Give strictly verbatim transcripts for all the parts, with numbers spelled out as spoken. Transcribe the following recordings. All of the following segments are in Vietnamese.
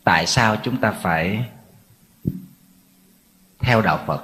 tại sao chúng ta phải theo đạo Phật.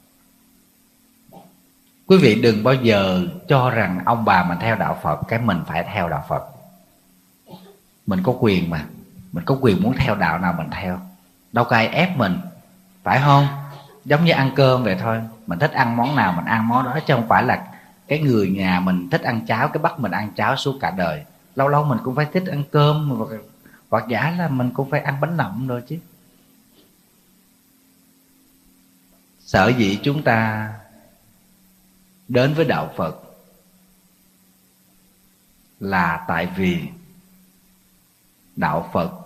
Quý vị đừng bao giờ cho rằng ông bà mình theo đạo Phật cái mình phải theo đạo Phật. Mình có quyền mà, mình có quyền muốn theo đạo nào mình theo, đâu có ai ép mình, phải không? Giống như ăn cơm vậy thôi, mình thích ăn món nào mình ăn món đó, chứ không phải là cái người nhà mình thích ăn cháo cái bắt mình ăn cháo suốt cả đời. Lâu lâu mình cũng phải thích ăn cơm, hoặc, hoặc giả là mình cũng phải ăn bánh nậm rồi chứ. Sở dĩ chúng ta đến với đạo Phật là tại vì đạo Phật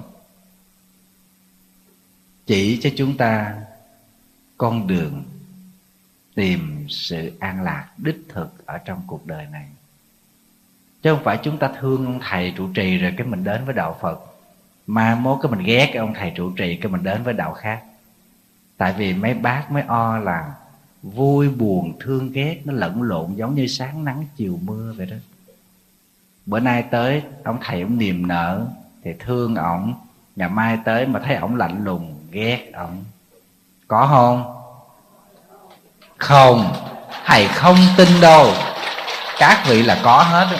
chỉ cho chúng ta con đường tìm sự an lạc đích thực ở trong cuộc đời này. Chứ không phải chúng ta thương ông thầy trụ trì rồi cái mình đến với đạo Phật, mà mốt cái mình ghét cái ông thầy trụ trì cái mình đến với đạo khác. Tại vì mấy bác mấy o là vui buồn thương ghét nó lẫn lộn giống như sáng nắng chiều mưa vậy đó. Bữa nay tới ông thầy ông niềm nở thì thương ổng, ngày mai tới mà thấy ổng lạnh lùng ghét ổng. Có không? Không, thầy không tin đâu. Các vị là có hết.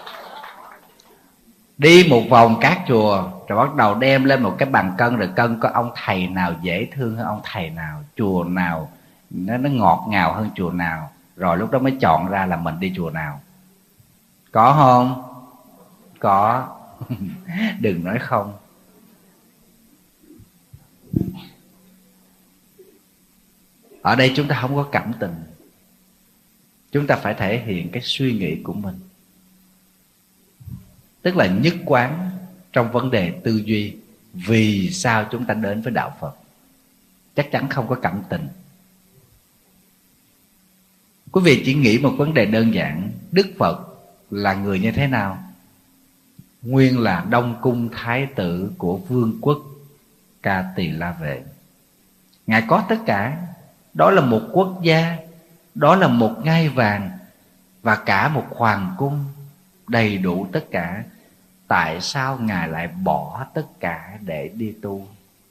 Đi một vòng các chùa rồi bắt đầu đem lên một cái bàn cân, rồi cân có ông thầy nào dễ thương hơn ông thầy nào, chùa nào nó, nó ngọt ngào hơn chùa nào, rồi lúc đó mới chọn ra là mình đi chùa nào. Có không? Có. Đừng nói không. Ở đây chúng ta không có cảm tình, chúng ta phải thể hiện cái suy nghĩ của mình, tức là nhất quán trong vấn đề tư duy. Vì sao chúng ta đến với đạo Phật? Chắc chắn không có cảm tình. Quý vị chỉ nghĩ một vấn đề đơn giản, Đức Phật là người như thế nào? Nguyên là Đông Cung Thái tử của vương quốc Ca Tỳ La Vệ. Ngài có tất cả. Đó là một quốc gia, đó là một ngai vàng, và cả một hoàng cung, đầy đủ tất cả. Tại sao Ngài lại bỏ tất cả để đi tu?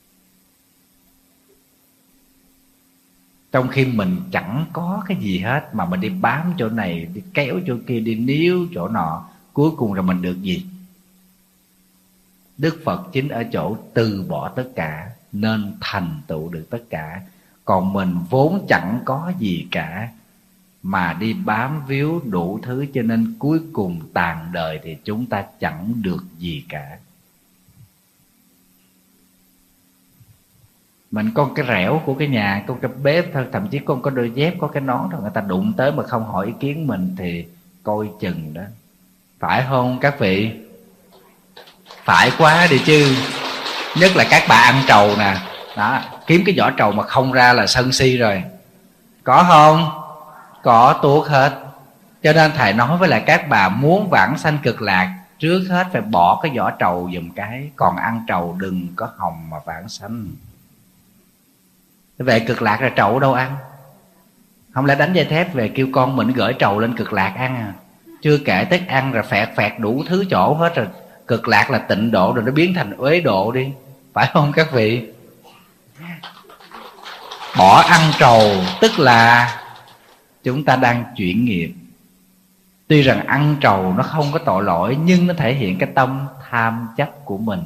Trong khi mình chẳng có cái gì hết, mà mình đi bám chỗ này, đi kéo chỗ kia, đi níu chỗ nọ, cuối cùng rồi mình được gì? Đức Phật chính ở chỗ từ bỏ tất cả nên thành tựu được tất cả. Còn mình vốn chẳng có gì cả mà đi bám víu đủ thứ, cho nên cuối cùng tàn đời thì chúng ta chẳng được gì cả. Mình có cái rẻo của cái nhà, có cái bếp thôi, thậm chí con có đôi dép, có cái nón thôi, người ta đụng tới mà không hỏi ý kiến mình thì coi chừng đó. Phải không các vị? Phải quá đi chứ. Nhất là các bà ăn trầu nè, đó, kiếm cái vỏ trầu mà không ra là sân si rồi. Có không? Có tuốt hết. Cho nên thầy nói với lại các bà, muốn vãng sanh cực lạc, trước hết phải bỏ cái vỏ trầu giùm cái. Còn ăn trầu đừng có hòng mà vãng sanh. Về cực lạc là trầu đâu ăn. Không lẽ đánh dây thép về kêu con mình gửi trầu lên cực lạc ăn à? Chưa kể thức ăn rồi phẹt phẹt đủ thứ chỗ hết rồi. Cực lạc là tịnh độ, rồi nó biến thành uế độ đi. Phải không các vị? Bỏ ăn trầu tức là chúng ta đang chuyển nghiệp. Tuy rằng ăn trầu nó không có tội lỗi, nhưng nó thể hiện cái tâm tham chấp của mình.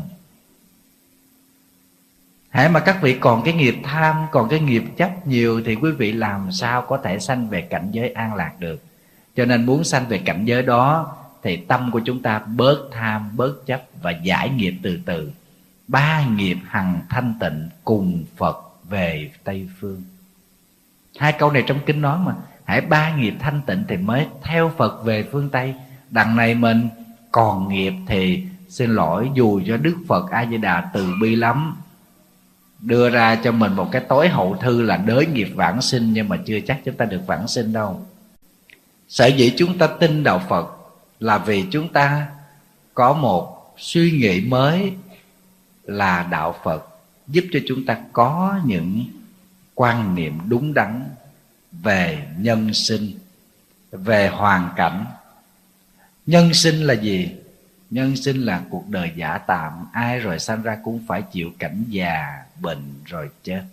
Hễ mà các vị còn cái nghiệp tham, còn cái nghiệp chấp nhiều, thì quý vị làm sao có thể sanh về cảnh giới an lạc được. Cho nên muốn sanh về cảnh giới đó thì tâm của chúng ta bớt tham, bớt chấp và giải nghiệp từ từ. Ba nghiệp hằng thanh tịnh cùng Phật về Tây Phương. Hai câu này trong kinh nói mà. Hãy ba nghiệp thanh tịnh thì mới theo Phật về phương Tây. Đằng này mình còn nghiệp thì xin lỗi, dù cho Đức Phật A Di Đà từ bi lắm, đưa ra cho mình một cái tối hậu thư là đới nghiệp vãng sinh, nhưng mà chưa chắc chúng ta được vãng sinh đâu. Sở dĩ chúng ta tin đạo Phật là vì chúng ta có một suy nghĩ mới là đạo Phật, giúp cho chúng ta có những quan niệm đúng đắn về nhân sinh, về hoàn cảnh. Nhân sinh là gì? Nhân sinh là cuộc đời giả tạm, ai rồi sanh ra cũng phải chịu cảnh già, bệnh rồi chết.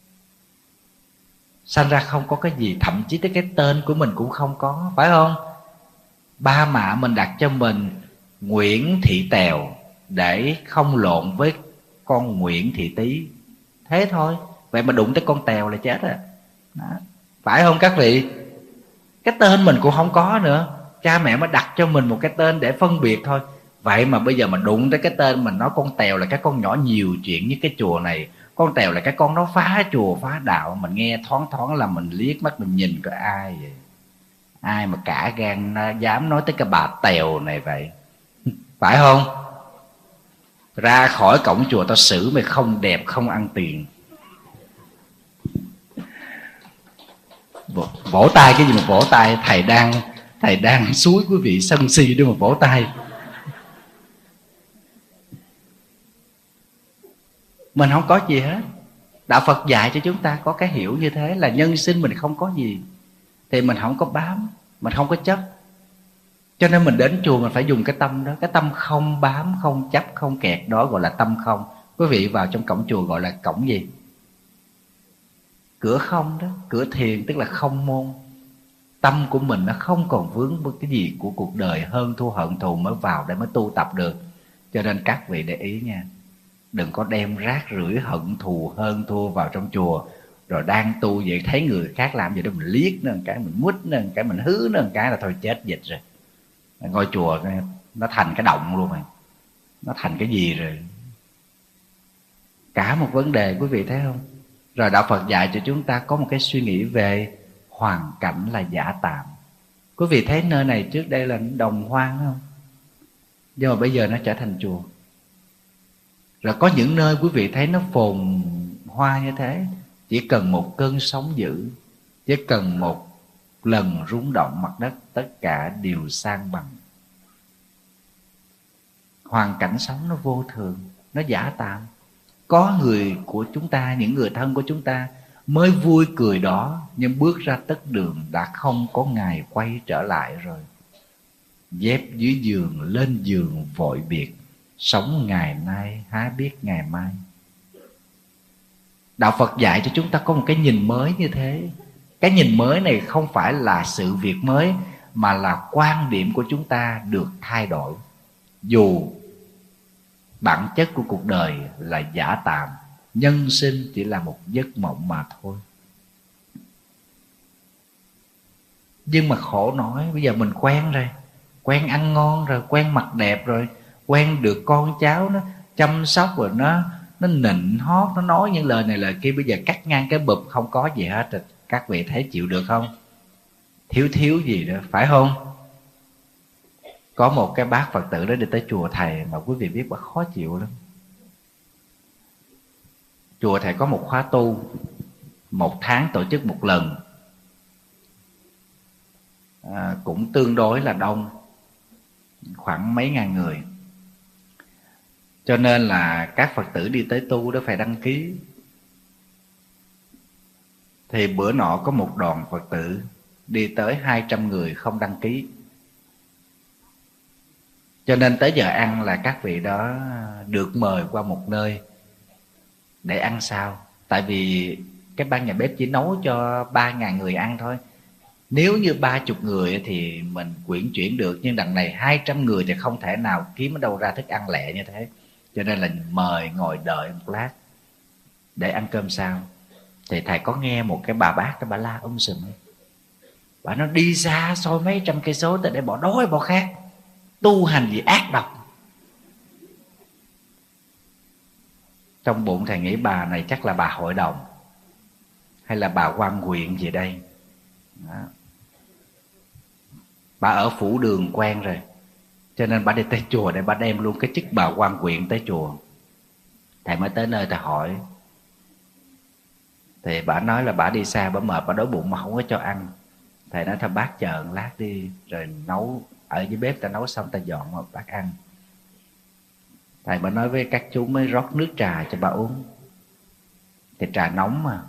Sanh ra không có cái gì, thậm chí tới cái tên của mình cũng không có, phải không? Ba mẹ mình đặt cho mình Nguyễn Thị Tèo để không lộn với con Nguyễn Thị Tý, thế thôi. Vậy mà đụng tới con Tèo là chết à. Đó. Phải không các vị? Cái tên mình cũng không có nữa, cha mẹ mới đặt cho mình một cái tên để phân biệt thôi. Vậy mà bây giờ mà đụng tới cái tên mình nói con Tèo là cái con nhỏ nhiều chuyện với cái chùa này, con Tèo là cái con nó phá chùa phá đạo, mình nghe thoáng thoáng là mình liếc mắt mình nhìn có ai vậy? Ai mà cả gan dám nói tới cái bà Tèo này vậy? Phải không? Ra khỏi cổng chùa tao xử mày không đẹp không ăn tiền. Vỗ, vỗ tay cái gì mà vỗ tay? Thầy đang thầy đang xúi quý vị sân si để mà vỗ tay. Mình không có gì hết. Đạo Phật dạy cho chúng ta có cái hiểu như thế, là nhân sinh mình không có gì thì mình không có bám, mình không có chấp. Cho nên mình đến chùa mình phải dùng cái tâm đó, cái tâm không bám, không chấp, không kẹt, đó gọi là tâm không. Quý vị vào trong cổng chùa gọi là cổng gì? Cửa không đó, cửa thiền tức là không môn. Tâm của mình nó không còn vướng với cái gì của cuộc đời hơn thua hận thù mới vào để mới tu tập được. Cho nên các vị để ý nha, đừng có đem rác rưởi hận thù hơn thua vào trong chùa. Rồi đang tu vậy thấy người khác làm gì đó mình liếc nó một cái, mình mút nó một cái, mình hứ nó một cái là thôi chết dịch rồi. Ngôi chùa nó thành cái động luôn rồi, nó thành cái gì rồi. Cả một vấn đề quý vị thấy không? Rồi đạo Phật dạy cho chúng ta có một cái suy nghĩ về hoàn cảnh là giả tạm. Quý vị thấy nơi này trước đây là đồng hoang không? Nhưng mà bây giờ nó trở thành chùa. Rồi có những nơi quý vị thấy nó phồn hoa như thế, chỉ cần một cơn sóng dữ, chỉ cần một lần rung động mặt đất, tất cả đều san bằng. Hoàn cảnh sống nó vô thường, nó giả tạm. Có người của chúng ta, những người thân của chúng ta mới vui cười đó, nhưng bước ra tất đường đã không có ngày quay trở lại rồi. Dép dưới giường, lên giường vội biệt, sống ngày nay há biết ngày mai. Đạo Phật dạy cho chúng ta có một cái nhìn mới như thế. Cái nhìn mới này không phải là sự việc mới, mà là quan điểm của chúng ta được thay đổi. Dù bản chất của cuộc đời là giả tạm, nhân sinh chỉ là một giấc mộng mà thôi. Nhưng mà khổ nói, bây giờ mình quen rồi, quen ăn ngon rồi, quen mặc đẹp rồi, quen được con cháu nó chăm sóc rồi, nó nó nịnh hót, nó nói những lời này lời kia. Bây giờ cắt ngang cái bụp không có gì hết rồi. Các vị thấy chịu được không? Thiếu thiếu gì đó, phải không? Có một cái bác Phật tử đó đi tới chùa thầy, mà quý vị biết bà khó chịu lắm. Chùa thầy có một khóa tu, một tháng tổ chức một lần, à, cũng tương đối là đông, khoảng mấy ngàn người. Cho nên là các Phật tử đi tới tu đó phải đăng ký. Thì bữa nọ có một đoàn Phật tử đi tới hai trăm người không đăng ký. Cho nên tới giờ ăn là các vị đó được mời qua một nơi để ăn sao. Tại vì cái ban nhà bếp chỉ nấu cho ba ngàn người ăn thôi. Nếu như ba chục người thì mình quyển chuyển được, nhưng đằng này hai trăm người thì không thể nào kiếm ở đâu ra thức ăn lẹ như thế. Cho nên là mời ngồi đợi một lát để ăn cơm sao. Thì thầy có nghe một cái bà bác, cái bà la um sùm, bà nó đi xa xôi mấy trăm cây số tới để bỏ đói bỏ khát, tu hành gì ác độc. Trong bụng thầy nghĩ bà này chắc là bà hội đồng hay là bà quan huyện gì đây đó. Bà ở phủ đường quen rồi, cho nên bà đi tới chùa để bà đem luôn cái chức bà quan huyện tới chùa. Thầy mới tới nơi thầy hỏi, thì bà nói là bà đi xa, bà mệt, bà đói bụng mà không có cho ăn. Thầy nói thôi bác chờ một lát đi, rồi nấu ở dưới bếp ta nấu xong ta dọn mà bác ăn. Thầy mới nói với các chú mới rót nước trà cho bà uống. Thì trà nóng mà.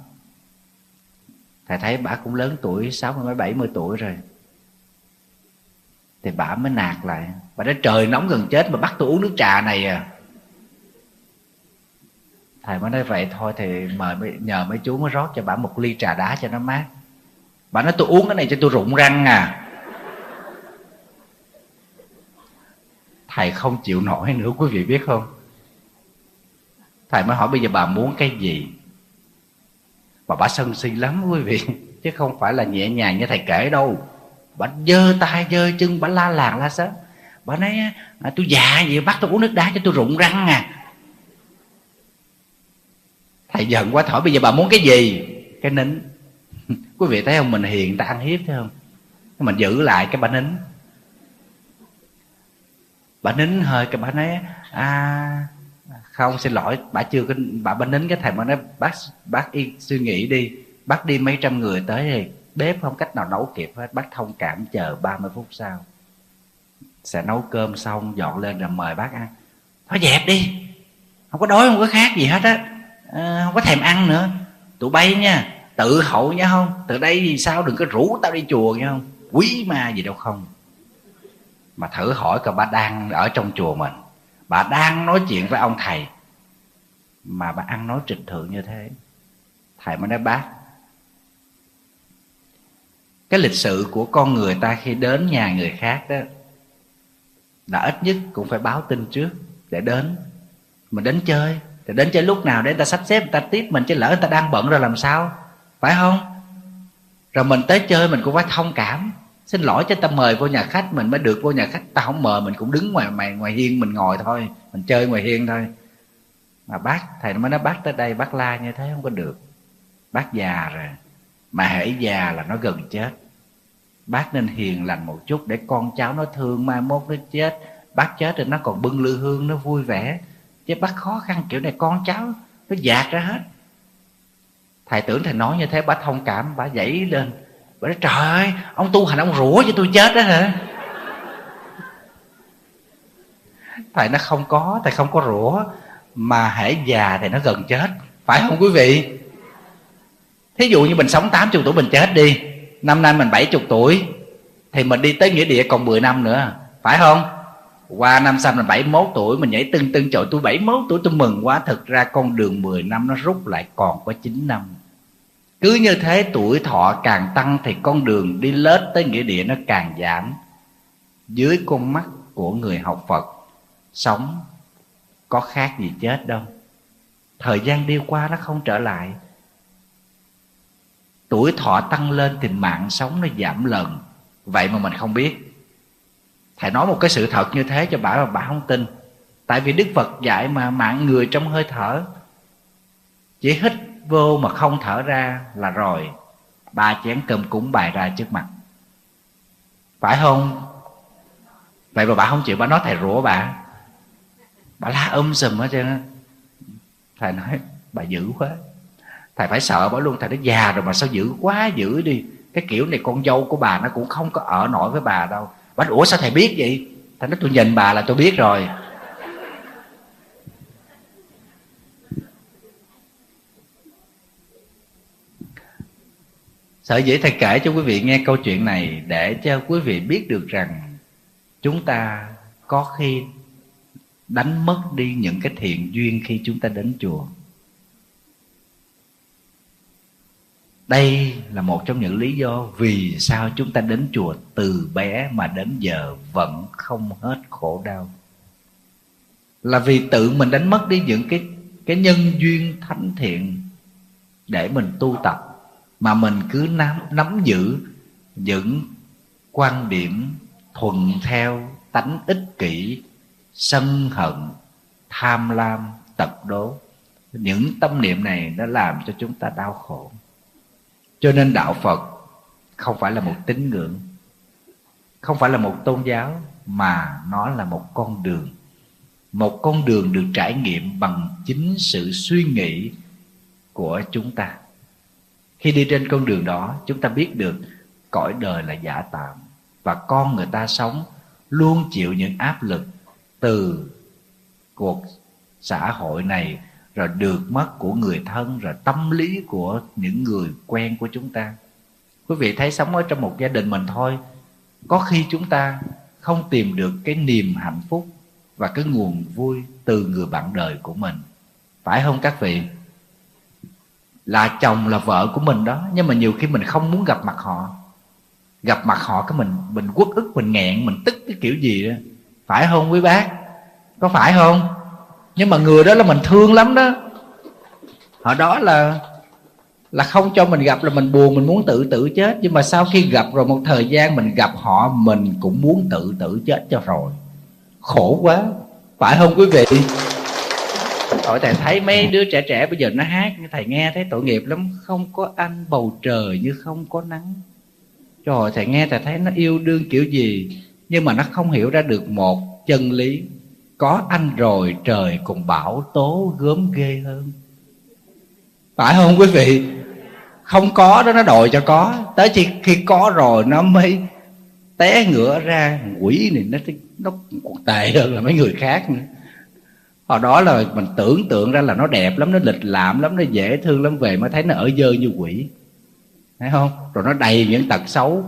Thầy thấy bà cũng lớn tuổi, sáu mươi mấy bảy mươi tuổi rồi. Thì bà mới nạt lại. Bà nói trời nóng gần chết mà bắt tôi uống nước trà này à. Thầy mới nói vậy thôi thì mời nhờ mấy chú mới rót cho bà một ly trà đá cho nó mát. Bà nói tôi uống cái này cho tôi rụng răng à. Thầy không chịu nổi nữa, quý vị biết không. Thầy mới hỏi bây giờ bà muốn cái gì. Bà bà sân si lắm quý vị, chứ không phải là nhẹ nhàng như thầy kể đâu. Bà giơ tay giơ chân, bà la làng la xóm. Bà nói à, tôi già gì bắt tôi uống nước đá cho tôi rụng răng à. Thầy giận quá hỏi bây giờ bà muốn cái gì. Cái nín. Quý vị thấy không, mình hiền ta ăn hiếp thấy không. Mình giữ lại cái bà nín. Bà nín hơi cái bà nói à không xin lỗi, bà chưa có bà bà nín cái thầy mà nói bác bác y suy nghĩ đi, bác đi mấy trăm người tới thì bếp không cách nào nấu kịp hết, bác thông cảm chờ ba mươi phút sau sẽ nấu cơm xong dọn lên rồi mời bác ăn. Thôi dẹp đi, không có đói không có khác gì hết á, à, không có thèm ăn nữa. Tụi bay nha, tự hậu nha không, từ đây thì sao đừng có rủ tao đi chùa nha không, quý ma gì đâu không. Mà thử hỏi coi bà đang ở trong chùa mình, bà đang nói chuyện với ông thầy mà bà ăn nói trịch thượng như thế. Thầy mới nói bác, cái lịch sự của con người ta khi đến nhà người khác đó là ít nhất cũng phải báo tin trước để đến. Mình đến chơi thì đến chơi lúc nào để người ta sắp xếp người ta tiếp mình, chứ lỡ người ta đang bận rồi làm sao, phải không? Rồi mình tới chơi mình cũng phải thông cảm, xin lỗi cho ta mời vô nhà khách mình mới được vô nhà khách, ta không mời mình cũng đứng ngoài ngoài, ngoài hiên mình ngồi thôi, mình chơi ngoài hiên thôi. Mà bác, thầy mới nói bác tới đây bác la như thế không có được. Bác già rồi, mà hễ già là nó gần chết. Bác nên hiền lành một chút để con cháu nó thương, mai mốt nó chết, bác chết rồi nó còn bưng lư hương nó vui vẻ. Chứ bác khó khăn kiểu này con cháu nó dạt ra hết. Thầy tưởng thầy nói như thế bác thông cảm, bác dậy lên, bà nói trời ơi, ông tu hành ông rủa cho tôi chết đó hả? Thầy nó không có, thầy không có rủa, mà hễ già thì nó gần chết, phải không quý vị? Thí dụ như mình sống tám mươi tuổi mình chết đi, năm nay mình bảy mươi tuổi, thì mình đi tới nghĩa địa còn mười năm nữa, phải không? Qua năm sau mình bảy mươi mốt tuổi, mình nhảy tưng tưng trời tôi bảy mươi mốt tuổi tôi mừng quá. Thực ra con đường mười năm nó rút lại còn có chín năm. Cứ như thế tuổi thọ càng tăng thì con đường đi lết tới nghĩa địa nó càng giảm. Dưới con mắt của người học Phật, sống có khác gì chết đâu. Thời gian đi qua nó không trở lại. Tuổi thọ tăng lên thì mạng sống nó giảm lần. Vậy mà mình không biết. Thầy nói một cái sự thật như thế cho bà mà bà không tin. Tại vì Đức Phật dạy mà mạng người trong hơi thở. Chỉ hít vô mà không thở ra là rồi, ba chén cơm cúng bày ra trước mặt, phải không? Vậy mà bà không chịu, bà nói thầy rủa bà, bà la um sùm hết trơn. Thầy nói bà dữ quá. Thầy phải sợ bà luôn. Thầy nói già rồi mà sao dữ quá dữ đi. Cái kiểu này con dâu của bà nó cũng không có ở nổi với bà đâu. Bà nói ủa sao thầy biết vậy? Thầy nói tôi nhìn bà là tôi biết rồi. Sở dĩ thầy kể cho quý vị nghe câu chuyện này để cho quý vị biết được rằng chúng ta có khi đánh mất đi những cái thiện duyên khi chúng ta đến chùa. Đây là một trong những lý do vì sao chúng ta đến chùa từ bé mà đến giờ vẫn không hết khổ đau. Là vì tự mình đánh mất đi những cái, cái nhân duyên thánh thiện để mình tu tập, mà mình cứ nắm, nắm giữ những quan điểm thuận theo tánh ích kỷ, sân hận, tham lam, tật đố. Những tâm niệm này nó làm cho chúng ta đau khổ. Cho nên đạo Phật không phải là một tín ngưỡng, không phải là một tôn giáo, mà nó là một con đường. Một con đường được trải nghiệm bằng chính sự suy nghĩ của chúng ta. Khi đi trên con đường đó, chúng ta biết được cõi đời là giả tạm, và con người ta sống luôn chịu những áp lực từ cuộc xã hội này, rồi được mất của người thân, rồi tâm lý của những người quen của chúng ta. Quý vị thấy sống ở trong một gia đình mình thôi, có khi chúng ta không tìm được cái niềm hạnh phúc và cái nguồn vui từ người bạn đời của mình. Phải không các vị? Là chồng là vợ của mình đó, nhưng mà nhiều khi mình không muốn gặp mặt họ. Gặp mặt họ cái mình mình uất ức, mình nghẹn, mình tức cái kiểu gì đó. Phải không quý bác? Có phải không? Nhưng mà người đó là mình thương lắm đó. Họ đó là là không cho mình gặp là mình buồn, mình muốn tự tử chết. Nhưng mà sau khi gặp rồi một thời gian mình gặp họ, mình cũng muốn tự tử chết cho rồi. Khổ quá. Phải không quý vị? Rồi thầy thấy mấy đứa trẻ trẻ bây giờ nó hát, thầy nghe thấy tội nghiệp lắm. Không có anh bầu trời như không có nắng. Trời, thầy nghe thầy thấy nó yêu đương kiểu gì, nhưng mà nó không hiểu ra được một chân lý: có anh rồi trời cùng bão tố gớm ghê hơn. Phải không quý vị? Không có đó nó đòi cho có, tới khi, khi có rồi nó mới té ngửa ra. Quỷ này nó nó còn tệ hơn là mấy người khác nữa. Hồi đó là mình tưởng tượng ra là nó đẹp lắm, nó lịch lãm lắm, nó dễ thương lắm, về mới thấy nó ở dơ như quỷ. Thấy không? Rồi nó đầy những tật xấu.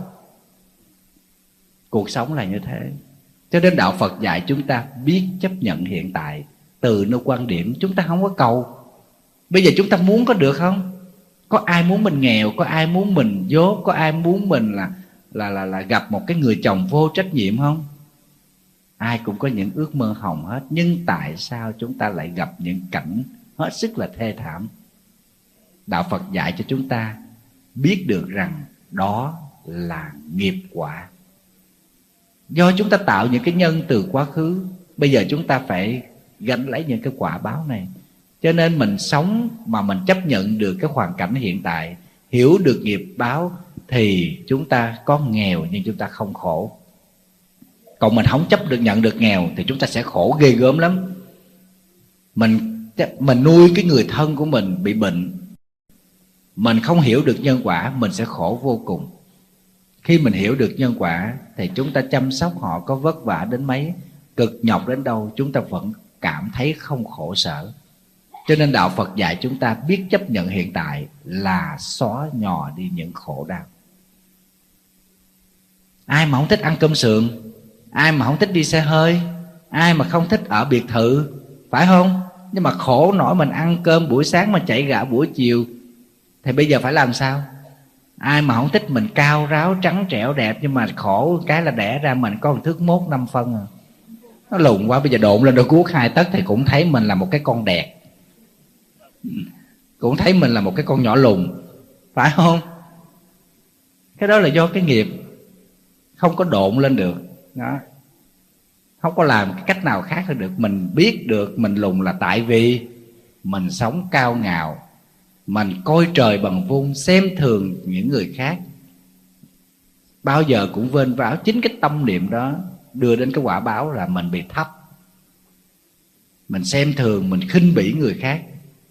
Cuộc sống là như thế. Cho nên đạo Phật dạy chúng ta biết chấp nhận hiện tại. Từ nơi quan điểm chúng ta không có cầu. Bây giờ chúng ta muốn có được không? Có ai muốn mình nghèo? Có ai muốn mình dốt? Có ai muốn mình là là là, là gặp một cái người chồng vô trách nhiệm không? Ai cũng có những ước mơ hồng hết. Nhưng tại sao chúng ta lại gặp những cảnh hết sức là thê thảm? Đạo Phật dạy cho chúng ta biết được rằng đó là nghiệp quả. Do chúng ta tạo những cái nhân từ quá khứ, bây giờ chúng ta phải gánh lấy những cái quả báo này. Cho nên mình sống mà mình chấp nhận được cái hoàn cảnh hiện tại, hiểu được nghiệp báo, thì chúng ta có nghèo nhưng chúng ta không khổ. Còn mình không chấp được nhận được nghèo thì chúng ta sẽ khổ ghê gớm lắm. Mình, mình nuôi cái người thân của mình bị bệnh, mình không hiểu được nhân quả, mình sẽ khổ vô cùng. Khi mình hiểu được nhân quả thì chúng ta chăm sóc họ có vất vả đến mấy, cực nhọc đến đâu, chúng ta vẫn cảm thấy không khổ sở. Cho nên đạo Phật dạy chúng ta biết chấp nhận hiện tại là xóa nhòa đi những khổ đau. Ai mà không thích ăn cơm sườn, ai mà không thích đi xe hơi, ai mà không thích ở biệt thự, phải không? Nhưng mà khổ nổi mình ăn cơm buổi sáng mà chảy gạo buổi chiều, thì bây giờ phải làm sao? Ai mà không thích mình cao ráo trắng trẻo đẹp, nhưng mà khổ cái là đẻ ra mình có một thước mốt năm phân à. Nó lùn quá, bây giờ độn lên đôi guốc hai tấc thì cũng thấy mình là một cái con đẹp, cũng thấy mình là một cái con nhỏ lùn, phải không? Cái đó là do cái nghiệp không có độn lên được đó. Không có làm cái cách nào khác hơn được. Mình biết được mình lùn là tại vì mình sống cao ngạo, mình coi trời bằng vung, xem thường những người khác, bao giờ cũng vênh váo. Chính cái tâm niệm đó đưa đến cái quả báo là mình bị thấp, mình xem thường, mình khinh bỉ người khác.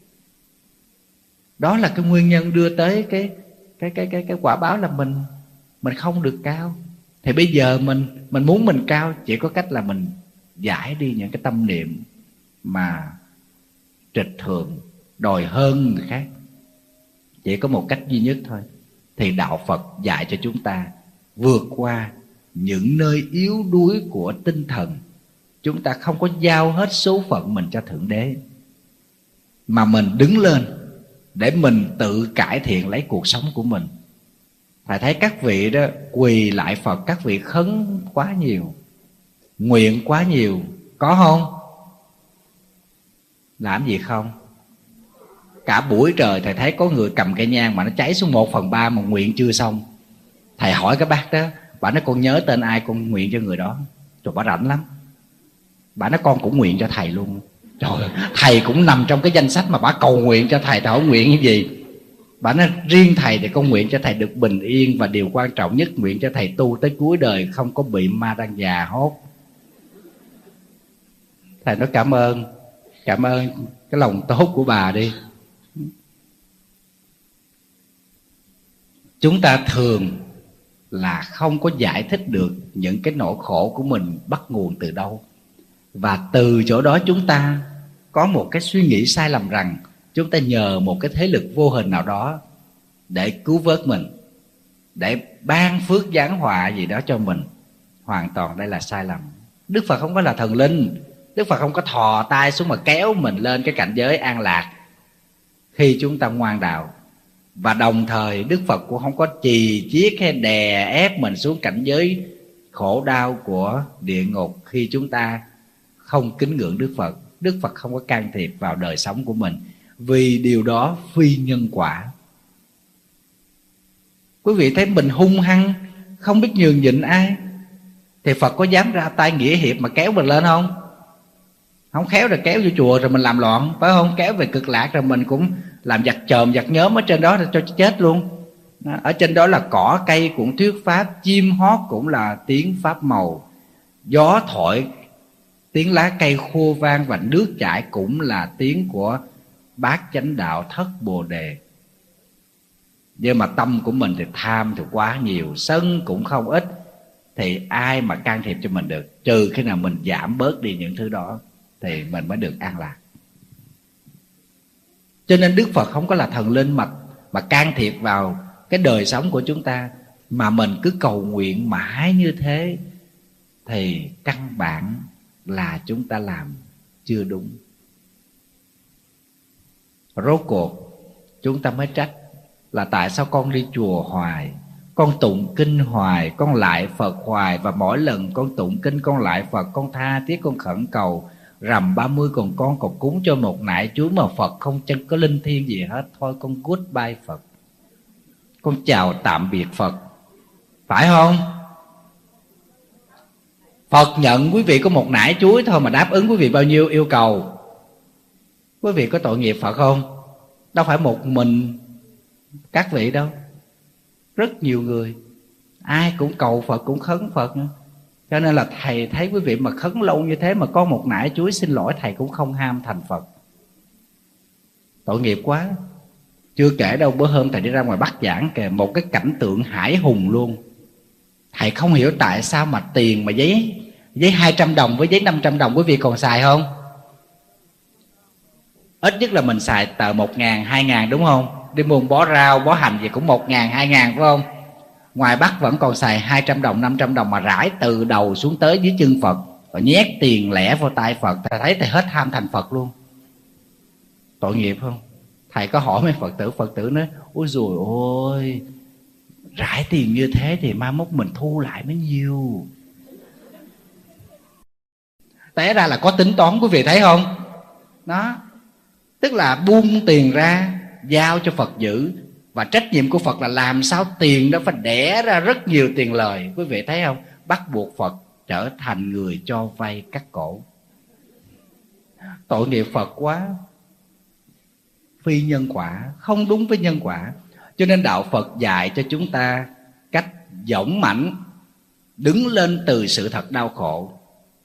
Đó là cái nguyên nhân đưa tới cái cái cái cái cái quả báo là mình mình không được cao. Thì bây giờ mình mình muốn mình cao, chỉ có cách là mình giải đi những cái tâm niệm mà trịch thượng, đòi hơn người khác. Chỉ có một cách duy nhất thôi. Thì đạo Phật dạy cho chúng ta vượt qua những nơi yếu đuối của tinh thần. Chúng ta không có giao hết số phận mình cho Thượng Đế, mà mình đứng lên để mình tự cải thiện lấy cuộc sống của mình. Thầy thấy các vị đó quỳ lại Phật, các vị khấn quá nhiều, nguyện quá nhiều, có không? Làm gì không? Cả buổi trời thầy thấy có người cầm cây nhang mà nó cháy xuống một phần ba mà nguyện chưa xong. Thầy hỏi cái bác đó, bà nói con nhớ tên ai con nguyện cho người đó. Trời, bà rảnh lắm. Bà nói con cũng nguyện cho thầy luôn. Trời, thầy cũng nằm trong cái danh sách mà bà cầu nguyện cho thầy, thầy hỏi nguyện cái gì? Bà nói riêng thầy thì con nguyện cho thầy được bình yên, và điều quan trọng nhất nguyện cho thầy tu tới cuối đời không có bị ma đăng già hốt. Thầy nói cảm ơn, cảm ơn cái lòng tốt của bà đi. Chúng ta thường là không có giải thích được những cái nỗi khổ của mình bắt nguồn từ đâu. Và từ chỗ đó chúng ta có một cái suy nghĩ sai lầm rằng chúng ta nhờ một cái thế lực vô hình nào đó để cứu vớt mình, để ban phước giáng họa gì đó cho mình. Hoàn toàn đây là sai lầm. Đức Phật không có là thần linh. Đức Phật không có thò tay xuống mà kéo mình lên cái cảnh giới an lạc khi chúng ta ngoan đạo. Và đồng thời Đức Phật cũng không có chì chiết hay đè ép mình xuống cảnh giới khổ đau của địa ngục khi chúng ta không kính ngưỡng Đức Phật. Đức Phật không có can thiệp vào đời sống của mình, vì điều đó phi nhân quả. Quý vị thấy mình hung hăng, không biết nhường nhịn ai, thì Phật có dám ra tay nghĩa hiệp mà kéo mình lên không? Không khéo rồi kéo vô chùa rồi mình làm loạn, phải không? Kéo về cực lạc rồi mình cũng làm giặt chòm giặt nhóm ở trên đó cho chết luôn. Ở trên đó là cỏ cây cũng thuyết pháp, chim hót cũng là tiếng pháp màu, gió thổi tiếng lá cây khô vang, và nước chảy cũng là tiếng của bát chánh đạo thất bồ đề. Nhưng mà tâm của mình thì tham thì quá nhiều, sân cũng không ít, thì ai mà can thiệp cho mình được? Trừ khi nào mình giảm bớt đi những thứ đó thì mình mới được an lạc. Cho nên Đức Phật không có là thần linh mà, mà can thiệp vào cái đời sống của chúng ta, mà mình cứ cầu nguyện mãi như thế, thì căn bản là chúng ta làm chưa đúng. Rốt cuộc chúng ta mới trách là tại sao con đi chùa hoài, con tụng kinh hoài, con lại Phật hoài, và mỗi lần con tụng kinh, con lại Phật, con tha thiết, con khẩn cầu, rằm ba mươi còn con còn cúng cho một nải chuối mà Phật không chân có linh thiêng gì hết. Thôi con goodbye Phật, con chào tạm biệt Phật, phải không? Phật nhận quý vị có một nải chuối thôi mà đáp ứng quý vị bao nhiêu yêu cầu. Quý vị có tội nghiệp Phật không? Đâu phải một mình các vị đâu, rất nhiều người, ai cũng cầu Phật, cũng khấn Phật nữa. Cho nên là thầy thấy quý vị mà khấn lâu như thế mà có một nải chuối, xin lỗi thầy cũng không ham thành Phật. Tội nghiệp quá. Chưa kể đâu, bữa hôm thầy đi ra ngoài Bắc giảng kìa, một cái cảnh tượng hải hùng luôn. Thầy không hiểu tại sao mà tiền mà giấy giấy hai trăm đồng với giấy năm trăm đồng quý vị còn xài không? Ít nhất là mình xài tờ một ngàn, hai ngàn đúng không? Đi mua bó rau, bó hành gì cũng một ngàn, hai ngàn phải không? Ngoài Bắc vẫn còn xài hai trăm đồng, năm trăm đồng mà rải từ đầu xuống tới dưới chân Phật, rồi nhét tiền lẻ vào tay Phật. Thầy thấy thầy hết ham thành Phật luôn. Tội nghiệp không? Thầy có hỏi mấy Phật tử, Phật tử nói ôi dồi ôi, rải tiền như thế thì mai mốt mình thu lại mới nhiều. Té ra là có tính toán, quý vị thấy không? Đó, tức là buông tiền ra giao cho Phật giữ, và trách nhiệm của Phật là làm sao tiền đó phải đẻ ra rất nhiều tiền lời. Quý vị thấy không? Bắt buộc Phật trở thành người cho vay cắt cổ. Tội nghiệp Phật quá. Phi nhân quả, không đúng với nhân quả. Cho nên đạo Phật dạy cho chúng ta cách dũng mãnh đứng lên từ sự thật đau khổ,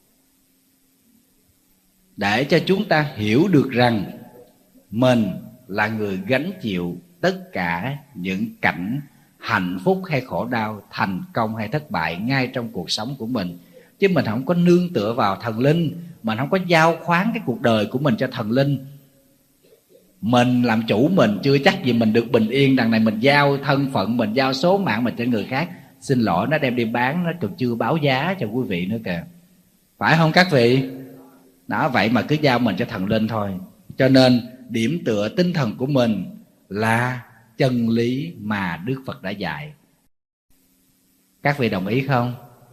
để cho chúng ta hiểu được rằng mình là người gánh chịu tất cả những cảnh hạnh phúc hay khổ đau, thành công hay thất bại ngay trong cuộc sống của mình. Chứ mình không có nương tựa vào thần linh, mình không có giao khoán cái cuộc đời của mình cho thần linh. Mình làm chủ mình chưa chắc gì mình được bình yên. Đằng này mình giao thân phận, mình giao số mạng mình cho người khác, xin lỗi, nó đem đi bán, nó còn chưa báo giá cho quý vị nữa kìa, phải không các vị? Đó, vậy mà cứ giao mình cho thần linh thôi. Cho nên điểm tựa tinh thần của mình là chân lý mà Đức Phật đã dạy. Các vị đồng ý không?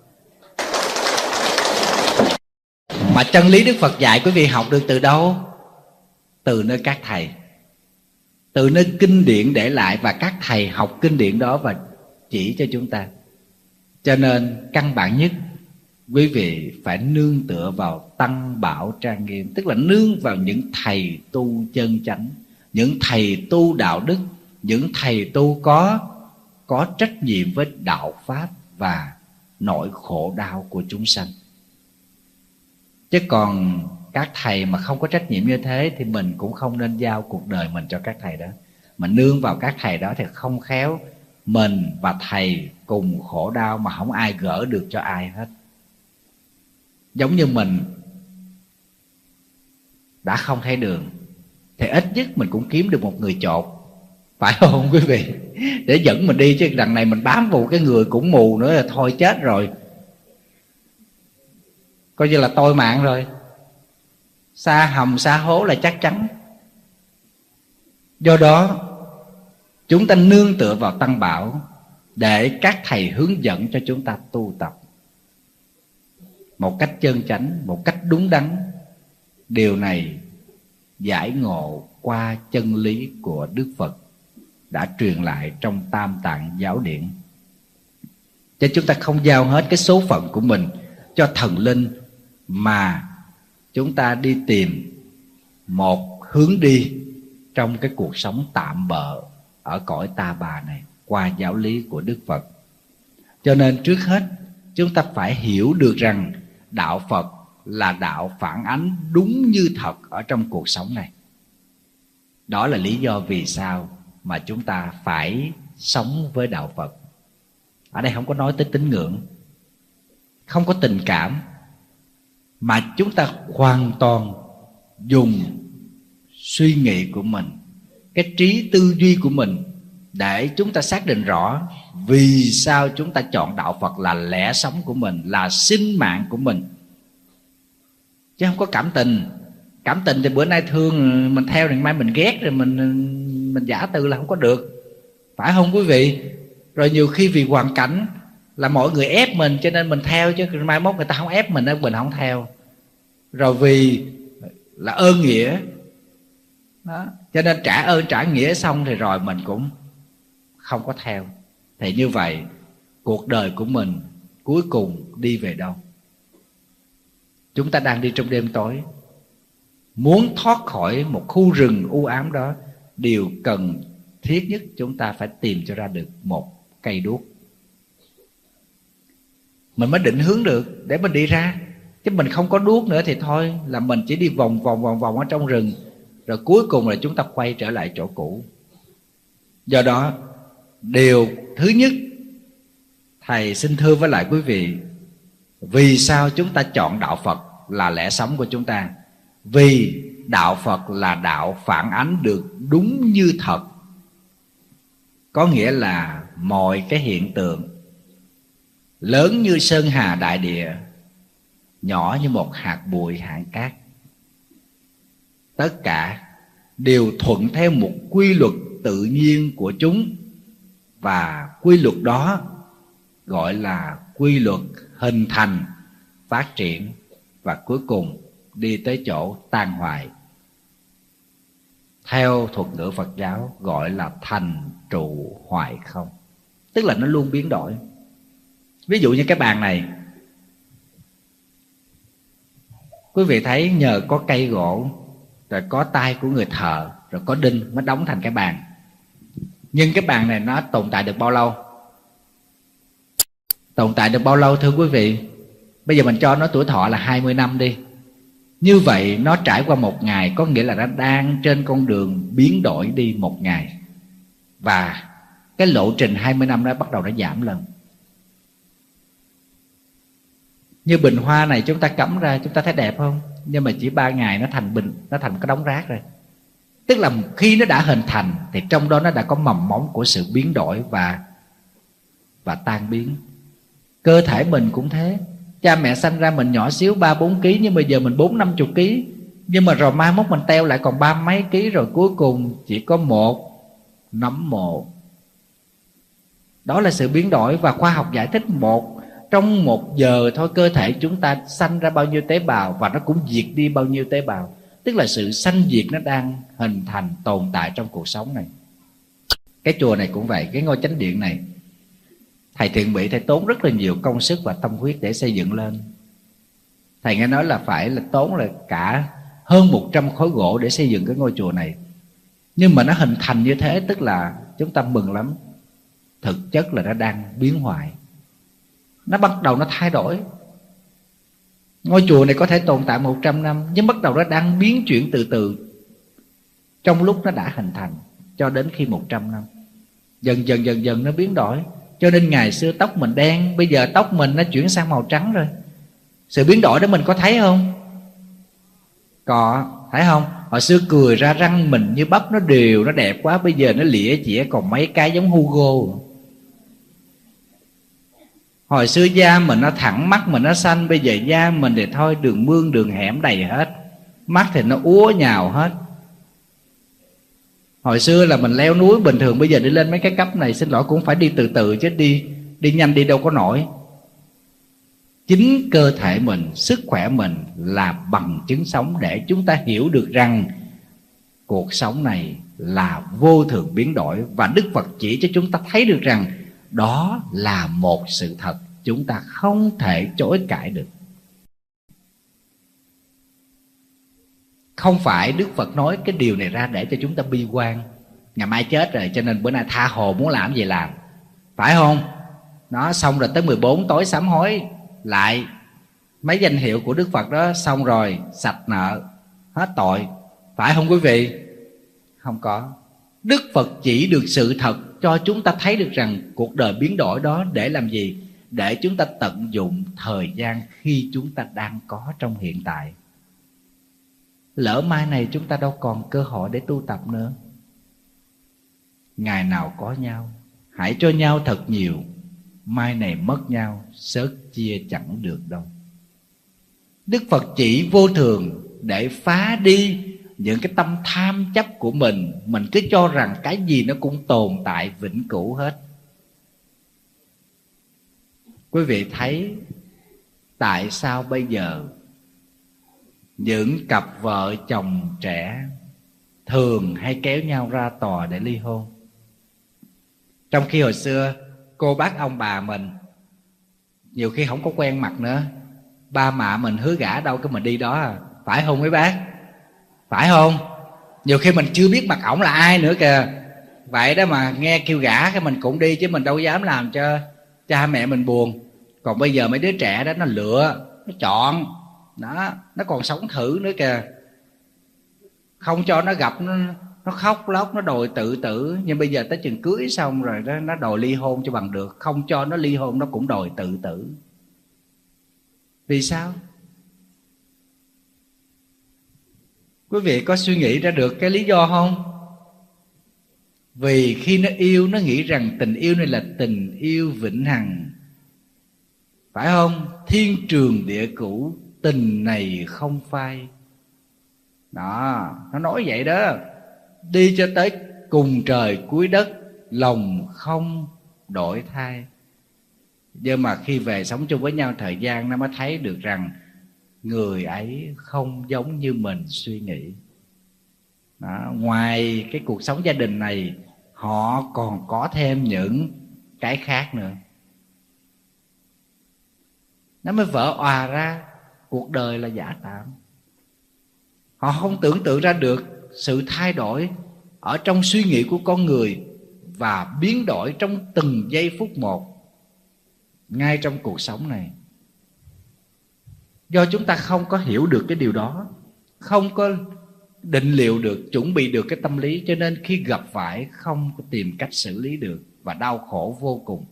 Mà chân lý Đức Phật dạy quý vị học được từ đâu? Từ nơi các thầy, từ nơi kinh điển để lại, và các thầy học kinh điển đó và chỉ cho chúng ta. Cho nên căn bản nhất, quý vị phải nương tựa vào tăng bảo trang nghiêm, tức là nương vào những thầy tu chân chánh, những thầy tu đạo đức, những thầy tu có có trách nhiệm với đạo pháp và nỗi khổ đau của chúng sanh. Chứ còn các thầy mà không có trách nhiệm như thế thì mình cũng không nên giao cuộc đời mình cho các thầy đó. Mình nương vào các thầy đó thì không khéo mình và thầy cùng khổ đau mà không ai gỡ được cho ai hết. Giống như mình đã không thấy đường thì ít nhất mình cũng kiếm được một người chột, phải không quý vị? Để dẫn mình đi, chứ đằng này mình bám vào cái người cũng mù nữa là thôi chết rồi. coi như là tôi mạng rồi. Xa hầm xa hố là chắc chắn. Do đó chúng ta nương tựa vào Tăng Bảo để các thầy hướng dẫn cho chúng ta tu tập một cách chân chánh, một cách đúng đắn. Điều này giải ngộ qua chân lý của Đức Phật đã truyền lại trong Tam Tạng Giáo Điển. Cho chúng ta không giao hết cái số phận của mình cho thần linh, mà chúng ta đi tìm một hướng đi trong cái cuộc sống tạm bợ ở cõi ta bà này qua giáo lý của Đức Phật. Cho nên trước hết chúng ta phải hiểu được rằng đạo Phật là đạo phản ánh đúng như thật ở trong cuộc sống này. Đó là lý do vì sao mà chúng ta phải sống với đạo Phật. Ở đây không có nói tới tín ngưỡng, không có tình cảm, mà chúng ta hoàn toàn dùng suy nghĩ của mình, cái trí tư duy của mình để chúng ta xác định rõ vì sao chúng ta chọn đạo Phật là lẽ sống của mình, là sinh mạng của mình. Chứ không có cảm tình. Cảm tình thì bữa nay thương mình theo, ngày mai mình ghét, rồi mình mình giả từ là không có được. Phải không quý vị? Rồi nhiều khi vì hoàn cảnh là mọi người ép mình cho nên mình theo, chứ mai mốt người ta không ép mình, mình không theo. Rồi vì là ơn nghĩa đó, cho nên trả ơn trả nghĩa xong thì rồi mình cũng không có theo. Thì như vậy cuộc đời của mình cuối cùng đi về đâu? Chúng ta đang đi trong đêm tối. Muốn thoát khỏi một khu rừng u ám đó, điều cần thiết nhất chúng ta phải tìm cho ra được một cây đuốc. Mình mới định hướng được để mình đi ra. Chứ mình không có đuốc nữa thì thôi là mình chỉ đi vòng vòng vòng vòng ở trong rừng, rồi cuối cùng là chúng ta quay trở lại chỗ cũ. Do đó điều thứ nhất thầy xin thưa với lại quý vị, vì sao chúng ta chọn đạo Phật là lẽ sống của chúng ta? Vì đạo Phật là đạo phản ánh được đúng như thật. Có nghĩa là mọi cái hiện tượng lớn như sơn hà đại địa, nhỏ như một hạt bụi hạng cát, tất cả đều thuận theo một quy luật tự nhiên của chúng. Và quy luật đó gọi là quy luật hình thành, phát triển và cuối cùng đi tới chỗ tan hoại. Theo thuật ngữ Phật giáo gọi là thành trụ hoại không, tức là nó luôn biến đổi. Ví dụ như cái bàn này, quý vị thấy nhờ có cây gỗ, rồi có tay của người thợ, rồi có đinh mới đóng thành cái bàn. Nhưng cái bàn này nó tồn tại được bao lâu? Tồn tại được bao lâu thưa quý vị? Bây giờ mình cho nó tuổi thọ là hai mươi năm đi. Như vậy nó trải qua một ngày, có nghĩa là nó đang trên con đường biến đổi đi một ngày. Và cái lộ trình hai mươi năm đó bắt đầu nó giảm lần. Như bình hoa này chúng ta cắm ra, chúng ta thấy đẹp không? Nhưng mà chỉ ba ngày nó thành bình, nó thành cái đống rác rồi. Tức là khi nó đã hình thành thì trong đó nó đã có mầm móng của sự biến đổi và và tan biến. Cơ thể mình cũng thế. Cha mẹ sanh ra mình nhỏ xíu ba bốn ký, nhưng bây giờ mình bốn năm chục ký. Nhưng mà rồi mai mốt mình teo lại còn ba mấy ký, rồi cuối cùng chỉ có một nấm mồ. Đó là sự biến đổi. Và khoa học giải thích một trong một giờ thôi cơ thể chúng ta sanh ra bao nhiêu tế bào và nó cũng diệt đi bao nhiêu tế bào. Tức là sự sanh diệt nó đang hình thành tồn tại trong cuộc sống này. Cái chùa này cũng vậy, cái ngôi chánh điện này thầy Thiện Mỹ thầy tốn rất là nhiều công sức và tâm huyết để xây dựng lên. Thầy nghe nói là phải là tốn là cả hơn một trăm khối gỗ để xây dựng cái ngôi chùa này. Nhưng mà nó hình thành như thế, tức là chúng ta mừng lắm. Thực chất là nó đang biến hoại, nó bắt đầu nó thay đổi. Ngôi chùa này có thể tồn tại một trăm năm, nhưng bắt đầu nó đang biến chuyển từ từ trong lúc nó đã hình thành cho đến khi một trăm năm. Dần dần dần dần nó biến đổi. Cho nên ngày xưa tóc mình đen, bây giờ tóc mình nó chuyển sang màu trắng rồi. Sự biến đổi đó mình có thấy không? Có, thấy không? Hồi xưa cười ra răng mình như bắp nó đều, nó đẹp quá. Bây giờ nó lịa chĩa còn mấy cái giống Hugo. Hồi xưa da mình nó thẳng, mắt mình nó xanh, bây giờ da mình thì thôi đường mương đường hẻm đầy hết, mắt thì nó úa nhào hết. Hồi xưa là mình leo núi bình thường, bây giờ đi lên mấy cái cấp này xin lỗi cũng phải đi từ từ chứ đi đi nhanh đi đâu có nổi. Chính cơ thể mình, sức khỏe mình là bằng chứng sống để chúng ta hiểu được rằng cuộc sống này là vô thường biến đổi. Và Đức Phật chỉ cho chúng ta thấy được rằng đó là một sự thật chúng ta không thể chối cãi được. Không phải Đức Phật nói cái điều này ra để cho chúng ta bi quan, ngày mai chết rồi cho nên bữa nay tha hồ muốn làm gì làm, phải không? Nó xong rồi tới mười bốn tối sám hối lại mấy danh hiệu của Đức Phật đó, xong rồi sạch nợ hết tội, phải không quý vị? Không có. Đức Phật chỉ được sự thật cho chúng ta thấy được rằng cuộc đời biến đổi đó để làm gì? Để chúng ta tận dụng thời gian khi chúng ta đang có trong hiện tại. Lỡ mai này chúng ta đâu còn cơ hội để tu tập nữa. Ngày nào có nhau, hãy cho nhau thật nhiều. Mai này mất nhau, sớt chia chẳng được đâu. Đức Phật chỉ vô thường để phá đi những cái tâm tham chấp của mình. Mình cứ cho rằng cái gì nó cũng tồn tại vĩnh cửu hết. Quý vị thấy tại sao bây giờ những cặp vợ chồng trẻ thường hay kéo nhau ra tòa để ly hôn, trong khi hồi xưa cô bác ông bà mình nhiều khi không có quen mặt nữa, ba mẹ mình hứa gả đâu cái mình đi đó à. Phải không mấy bác? Phải không? Nhiều khi mình chưa biết mặt ổng là ai nữa kìa. Vậy đó mà nghe kêu gả cái mình cũng đi, chứ mình đâu dám làm cho cha mẹ mình buồn. Còn bây giờ mấy đứa trẻ đó nó lựa, nó chọn đó, nó còn sống thử nữa kìa. Không cho nó gặp, nó, nó khóc lóc, nó đòi tự tử. Nhưng bây giờ tới chừng cưới xong rồi đó, nó đòi ly hôn cho bằng được. Không cho nó ly hôn nó cũng đòi tự tử. Vì sao? Quý vị có suy nghĩ ra được cái lý do không? Vì khi nó yêu, nó nghĩ rằng tình yêu này là tình yêu vĩnh hằng, phải không? Thiên trường địa cửu, tình này không phai. Đó, nó nói vậy đó. Đi cho tới cùng trời cuối đất, lòng không đổi thay. Nhưng mà khi về sống chung với nhau thời gian, nó mới thấy được rằng người ấy không giống như mình suy nghĩ. Đó, ngoài cái cuộc sống gia đình này, họ còn có thêm những cái khác nữa. Nó mới vỡ òa ra cuộc đời là giả tạm. Họ không tưởng tượng ra được sự thay đổi ở trong suy nghĩ của con người và biến đổi trong từng giây phút một ngay trong cuộc sống này. Do chúng ta không có hiểu được cái điều đó, không có định liệu được, chuẩn bị được cái tâm lý, cho nên khi gặp phải không có tìm cách xử lý được và đau khổ vô cùng.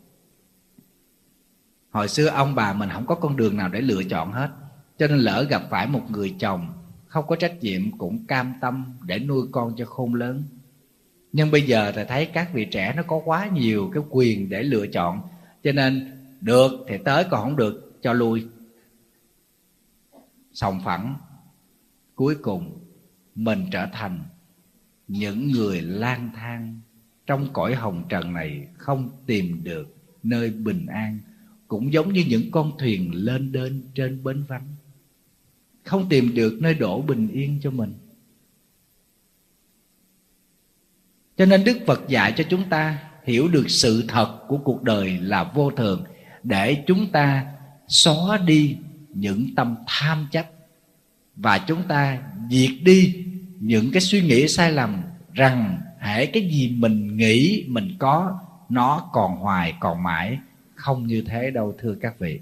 Hồi xưa ông bà mình không có con đường nào để lựa chọn hết, cho nên lỡ gặp phải một người chồng không có trách nhiệm cũng cam tâm để nuôi con cho khôn lớn. Nhưng bây giờ thì thấy các vị trẻ nó có quá nhiều cái quyền để lựa chọn, cho nên được thì tới, còn không được cho lui. Sòng phẳng, cuối cùng mình trở thành những người lang thang trong cõi hồng trần này, không tìm được nơi bình an, cũng giống như những con thuyền lên đên trên bến vắng, không tìm được nơi đổ bình yên cho mình. Cho nên Đức Phật dạy cho chúng ta hiểu được sự thật của cuộc đời là vô thường, để chúng ta xóa đi những tâm tham chấp, và chúng ta diệt đi những cái suy nghĩ sai lầm rằng hễ cái gì mình nghĩ mình có, nó còn hoài còn mãi. Không như thế đâu thưa các vị.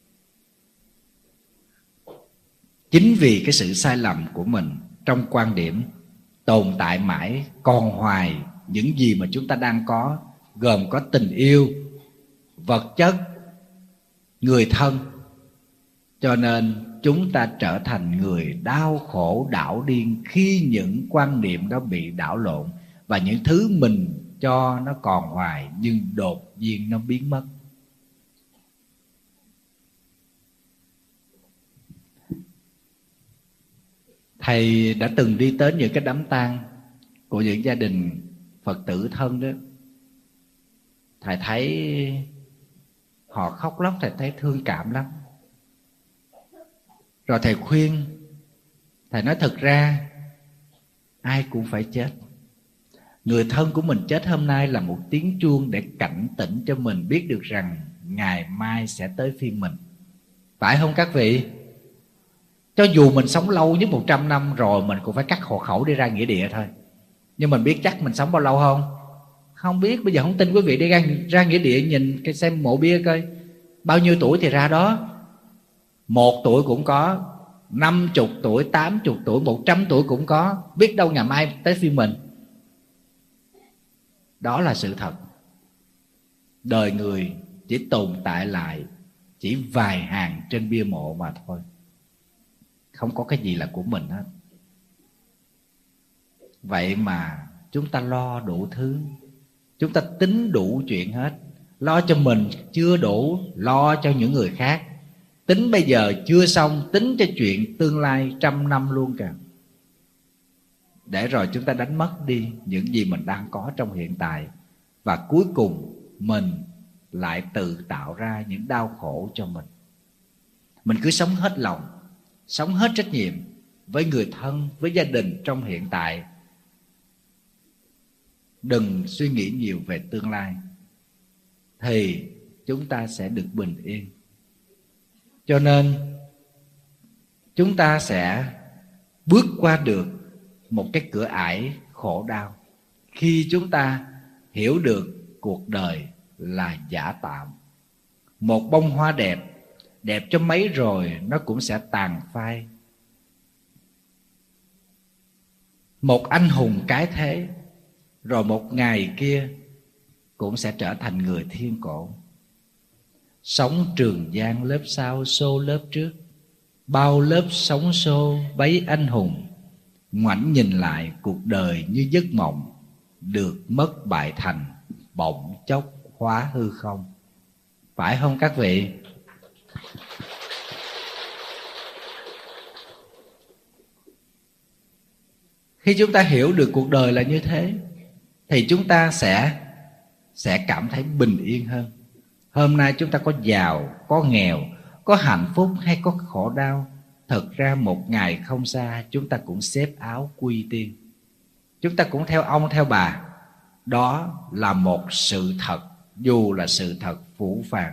Chính vì cái sự sai lầm của mình trong quan điểm tồn tại mãi còn hoài những gì mà chúng ta đang có, gồm có tình yêu, vật chất, người thân, cho nên chúng ta trở thành người đau khổ đảo điên khi những quan niệm đó bị đảo lộn, và những thứ mình cho nó còn hoài nhưng đột nhiên nó biến mất. Thầy đã từng đi tới những cái đám tang của những gia đình Phật tử thân đó. Thầy thấy họ khóc lóc, thầy thấy thương cảm lắm. Rồi thầy khuyên, thầy nói thật ra ai cũng phải chết. Người thân của mình chết hôm nay là một tiếng chuông để cảnh tỉnh cho mình biết được rằng ngày mai sẽ tới phiên mình. Phải không các vị? Cho dù mình sống lâu nhất một trăm năm rồi, mình cũng phải cắt hộ khẩu đi ra nghĩa địa thôi. Nhưng mình biết chắc mình sống bao lâu không? Không biết. Bây giờ không tin quý vị đi ra, ra nghĩa địa nhìn cái xem mộ bia coi, bao nhiêu tuổi thì ra đó. Một tuổi cũng có, năm chục tuổi, tám chục tuổi, một trăm tuổi cũng có. Biết đâu ngày mai tới phiên mình. Đó là sự thật. Đời người chỉ tồn tại lại chỉ vài hàng trên bia mộ mà thôi. Không có cái gì là của mình hết. Vậy mà chúng ta lo đủ thứ, chúng ta tính đủ chuyện hết. Lo cho mình chưa đủ, lo cho những người khác. Tính bây giờ chưa xong, tính cho chuyện tương lai trăm năm luôn kìa. Để rồi chúng ta đánh mất đi những gì mình đang có trong hiện tại. Và cuối cùng mình lại tự tạo ra những đau khổ cho mình. Mình cứ sống hết lòng, sống hết trách nhiệm với người thân, với gia đình trong hiện tại. Đừng suy nghĩ nhiều về tương lai, thì chúng ta sẽ được bình yên. Cho nên chúng ta sẽ bước qua được một cái cửa ải khổ đau khi chúng ta hiểu được cuộc đời là giả tạm. Một bông hoa đẹp, đẹp cho mấy rồi nó cũng sẽ tàn phai. Một anh hùng cái thế, rồi một ngày kia cũng sẽ trở thành người thiên cổ. Sống trường giang lớp sau xô lớp trước, bao lớp sóng xô bấy anh hùng. Ngoảnh nhìn lại cuộc đời như giấc mộng, được mất bại thành, bỗng chốc hóa hư không. Phải không các vị? Khi chúng ta hiểu được cuộc đời là như thế, thì chúng ta sẽ sẽ cảm thấy bình yên hơn. Hôm nay chúng ta có giàu, có nghèo, có hạnh phúc hay có khổ đau, thật ra một ngày không xa chúng ta cũng xếp áo quy tiên. Chúng ta cũng theo ông theo bà. Đó là một sự thật, dù là sự thật phũ phàng.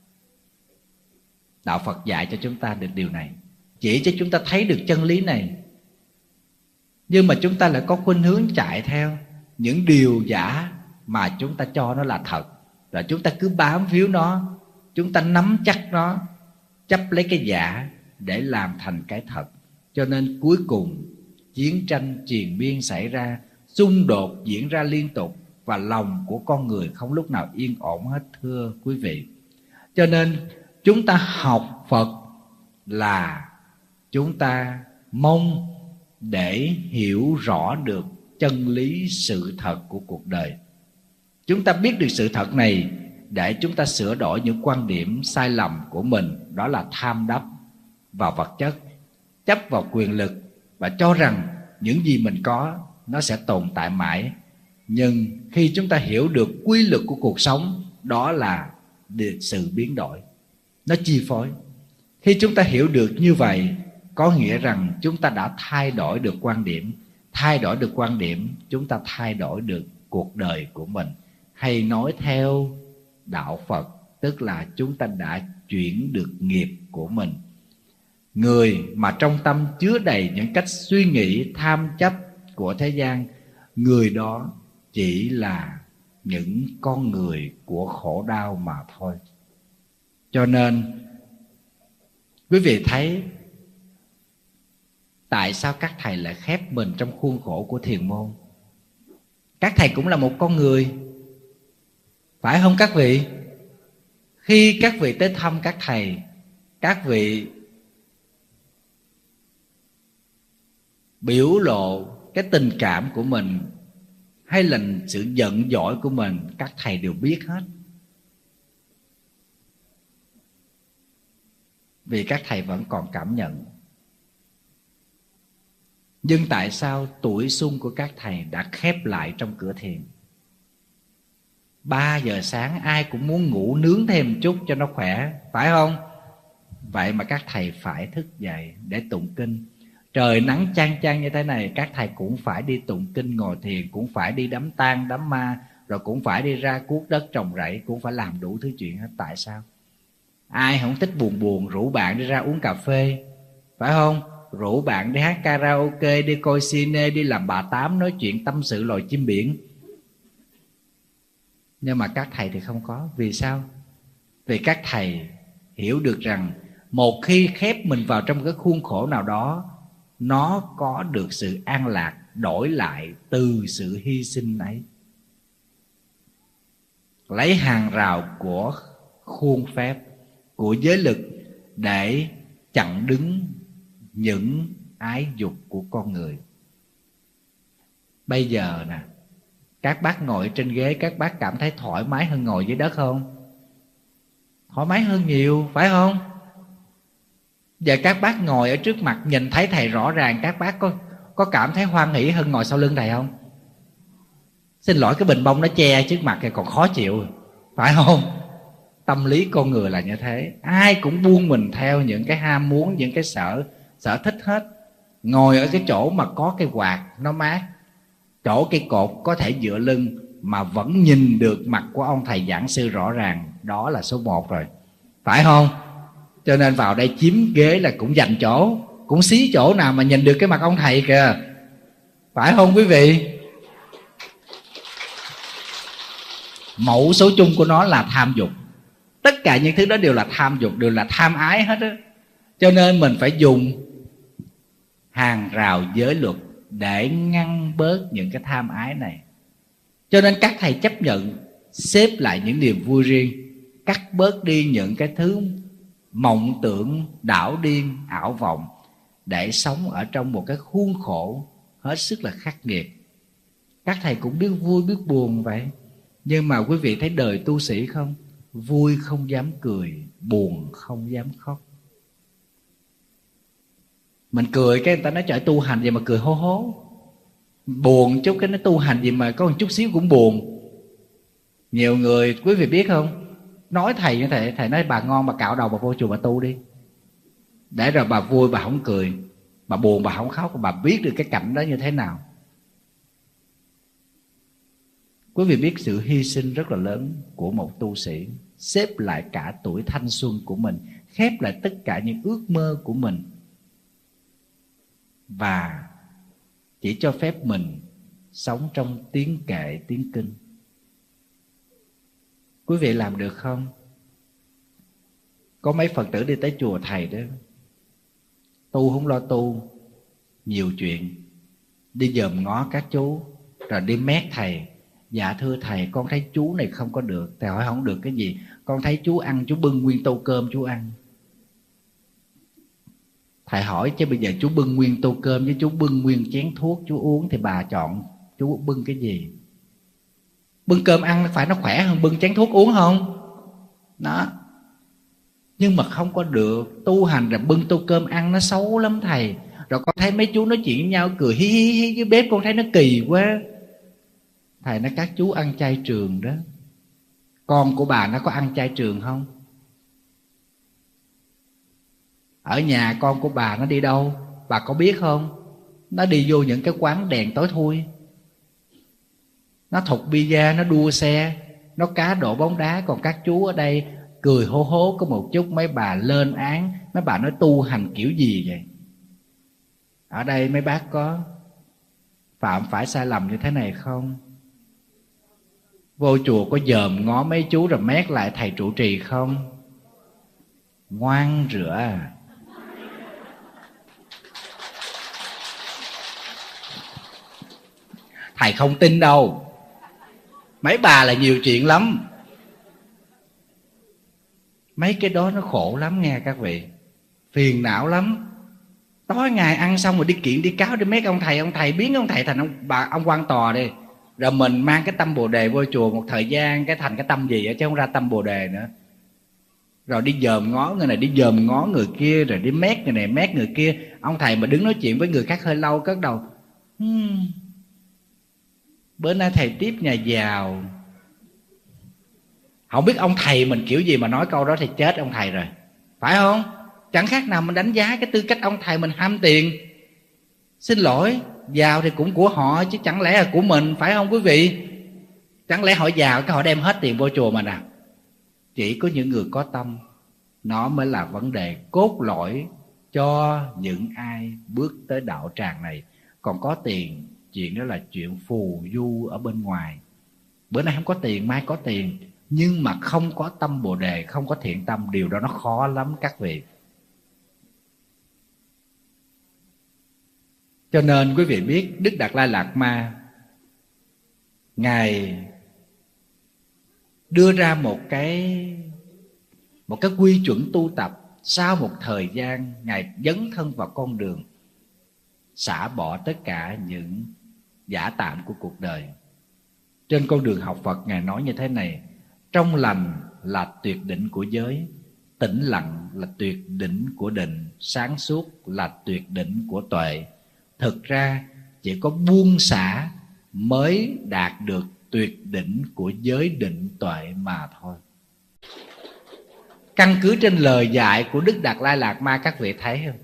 Đạo Phật dạy cho chúng ta được điều này, chỉ cho chúng ta thấy được chân lý này. Nhưng mà chúng ta lại có khuynh hướng chạy theo những điều giả mà chúng ta cho nó là thật. Rồi chúng ta cứ bám víu nó, chúng ta nắm chắc nó, chấp lấy cái giả để làm thành cái thật. Cho nên cuối cùng chiến tranh triền miên xảy ra, xung đột diễn ra liên tục, và lòng của con người không lúc nào yên ổn hết, thưa quý vị. Cho nên chúng ta học Phật là chúng ta mong để hiểu rõ được chân lý sự thật của cuộc đời. Chúng ta biết được sự thật này để chúng ta sửa đổi những quan điểm sai lầm của mình. Đó là tham đắm vào vật chất, chấp vào quyền lực, và cho rằng những gì mình có nó sẽ tồn tại mãi. Nhưng khi chúng ta hiểu được quy luật của cuộc sống, đó là sự biến đổi, nó chi phối. Khi chúng ta hiểu được như vậy, có nghĩa rằng chúng ta đã thay đổi được quan điểm. Thay đổi được quan điểm, chúng ta thay đổi được cuộc đời của mình. Hay nói theo đạo Phật, tức là chúng ta đã chuyển được nghiệp của mình. Người mà trong tâm chứa đầy những cách suy nghĩ tham chấp của thế gian, người đó chỉ là những con người của khổ đau mà thôi. Cho nên quý vị thấy tại sao các thầy lại khép mình trong khuôn khổ của thiền môn? Các thầy cũng là một con người, phải không các vị? Khi các vị tới thăm các thầy, các vị biểu lộ cái tình cảm của mình hay là sự giận dỗi của mình, các thầy đều biết hết. Vì các thầy vẫn còn cảm nhận. Nhưng tại sao tuổi xuân của các thầy đã khép lại trong cửa thiền? Ba giờ sáng ai cũng muốn ngủ nướng thêm một chút cho nó khỏe, phải không? Vậy mà các thầy phải thức dậy để tụng kinh. Trời nắng chang chang như thế này, các thầy cũng phải đi tụng kinh ngồi thiền, cũng phải đi đám tang đám ma, rồi cũng phải đi ra cuốc đất trồng rẫy, cũng phải làm đủ thứ chuyện hết. Tại sao? Ai không thích buồn buồn rủ bạn đi ra uống cà phê, phải không? Rủ bạn đi hát karaoke, đi coi cine, đi làm bà tám, nói chuyện tâm sự loài chim biển. Nhưng mà các thầy thì không có. Vì sao? Vì các thầy hiểu được rằng một khi khép mình vào trong cái khuôn khổ nào đó, nó có được sự an lạc đổi lại từ sự hy sinh ấy. Lấy hàng rào của khuôn phép, của giới lực để chặn đứng những ái dục của con người. Bây giờ nè, các bác ngồi trên ghế, các bác cảm thấy thoải mái hơn ngồi dưới đất không? Thoải mái hơn nhiều, phải không? Giờ các bác ngồi ở trước mặt nhìn thấy thầy rõ ràng, các bác có, có cảm thấy hoan hỷ hơn ngồi sau lưng thầy không? Xin lỗi, cái bình bông nó che trước mặt thì còn khó chịu, phải không? Tâm lý con người là như thế. Ai cũng buông mình theo những cái ham muốn, những cái sở sở thích hết. Ngồi ở cái chỗ mà có cái quạt nó mát, chỗ cái cột có thể dựa lưng, mà vẫn nhìn được mặt của ông thầy giảng sư rõ ràng, đó là số một rồi, phải không? Cho nên vào đây chiếm ghế là cũng dành chỗ, cũng xí chỗ nào mà nhìn được cái mặt ông thầy kìa, phải không quý vị? Mẫu số chung của nó là tham dục. Tất cả những thứ đó đều là tham dục, đều là tham ái hết á. Cho nên mình phải dùng hàng rào giới luật để ngăn bớt những cái tham ái này. Cho nên các thầy chấp nhận xếp lại những niềm vui riêng, cắt bớt đi những cái thứ mộng tưởng, đảo điên, ảo vọng, để sống ở trong một cái khuôn khổ hết sức là khắc nghiệt. Các thầy cũng biết vui biết buồn vậy. Nhưng mà quý vị thấy đời tu sĩ không? Vui không dám cười, buồn không dám khóc. Mình cười cái người ta nói trời tu hành gì mà cười hố hố, buồn chút cái nó tu hành gì mà có một chút xíu cũng buồn. Nhiều người quý vị biết không, nói thầy như thầy, thầy nói bà ngon bà cạo đầu bà vô chùa bà tu đi, để rồi bà vui bà không cười, bà buồn bà không khóc, bà biết được cái cảnh đó như thế nào. Quý vị biết sự hy sinh rất là lớn của một tu sĩ, xếp lại cả tuổi thanh xuân của mình, khép lại tất cả những ước mơ của mình, và chỉ cho phép mình sống trong tiếng kệ, tiếng kinh. Quý vị làm được không? Có mấy Phật tử đi tới chùa thầy đó, tu không lo tu, nhiều chuyện, đi dòm ngó các chú, rồi đi mét thầy. Dạ thưa thầy, con thấy chú này không có được. Thầy hỏi không được cái gì? Con thấy chú ăn, chú bưng nguyên tô cơm chú ăn. Thầy hỏi chứ bây giờ chú bưng nguyên tô cơm với chú bưng nguyên chén thuốc chú uống, thì bà chọn chú bưng cái gì? Bưng cơm ăn phải nó khỏe hơn bưng chén thuốc uống không? Đó. Nhưng mà không có được. Tu hành rồi bưng tô cơm ăn nó xấu lắm thầy. Rồi con thấy mấy chú nói chuyện với nhau cười hi hi hi với bếp, con thấy nó kỳ quá. Thầy nói các chú ăn chay trường đó. Con của bà nó có ăn chay trường không? Ở nhà con của bà nó đi đâu? Bà có biết không? Nó đi vô những cái quán đèn tối thui, nó thục bia, nó đua xe, nó cá độ bóng đá. Còn các chú ở đây cười hố hố có một chút, mấy bà lên án, mấy bà nói tu hành kiểu gì vậy? Ở đây mấy bác có phạm phải sai lầm như thế này không? Vô chùa có dòm ngó mấy chú rồi mét lại thầy trụ trì không? Ngoan rửa. Thầy không tin đâu. Mấy bà là nhiều chuyện lắm. Mấy cái đó nó khổ lắm nghe các vị, phiền não lắm. Tối ngày ăn xong rồi đi kiện đi cáo đi mét ông thầy, ông thầy biến ông thầy thành ông bà ông quan tòa đi. Rồi mình mang cái tâm Bồ Đề vô chùa một thời gian cái thành cái tâm gì á, chứ không ra tâm Bồ Đề nữa. rồi đi dòm ngó người này, đi dòm ngó người kia, rồi đi mét người này mét người kia. Ông thầy mà đứng nói chuyện với người khác hơi lâu cất đầu hmm, bữa nay thầy tiếp nhà giàu. Không biết ông thầy mình kiểu gì mà nói câu đó thì chết ông thầy rồi, phải không? Chẳng khác nào mình đánh giá cái tư cách ông thầy mình ham tiền. Xin lỗi, giàu thì cũng của họ chứ chẳng lẽ là của mình, phải không quý vị? Chẳng lẽ họ giàu cái họ đem hết tiền vô chùa mà nào? Chỉ có những người có tâm, nó mới là vấn đề cốt lõi cho những ai bước tới đạo tràng này. Còn có tiền, chuyện đó là chuyện phù du ở bên ngoài. Bữa nay không có tiền, mai có tiền, nhưng mà không có tâm Bồ Đề, không có thiện tâm, điều đó nó khó lắm các vị. Cho nên quý vị biết Đức Đạt Lai Lạt Ma, Ngài đưa ra một cái một cái quy chuẩn tu tập. Sau một thời gian Ngài dấn thân vào con đường xả bỏ tất cả những giả tạm của cuộc đời. Trên con đường học Phật, Ngài nói như thế này: trong lành là tuyệt đỉnh của giới, tĩnh lặng là tuyệt đỉnh của định, sáng suốt là tuyệt đỉnh của tuệ. Thực ra chỉ có buông xả mới đạt được tuyệt đỉnh của giới định tuệ mà thôi. Căn cứ trên lời dạy của Đức Đạt Lai Lạt Ma, các vị thấy không?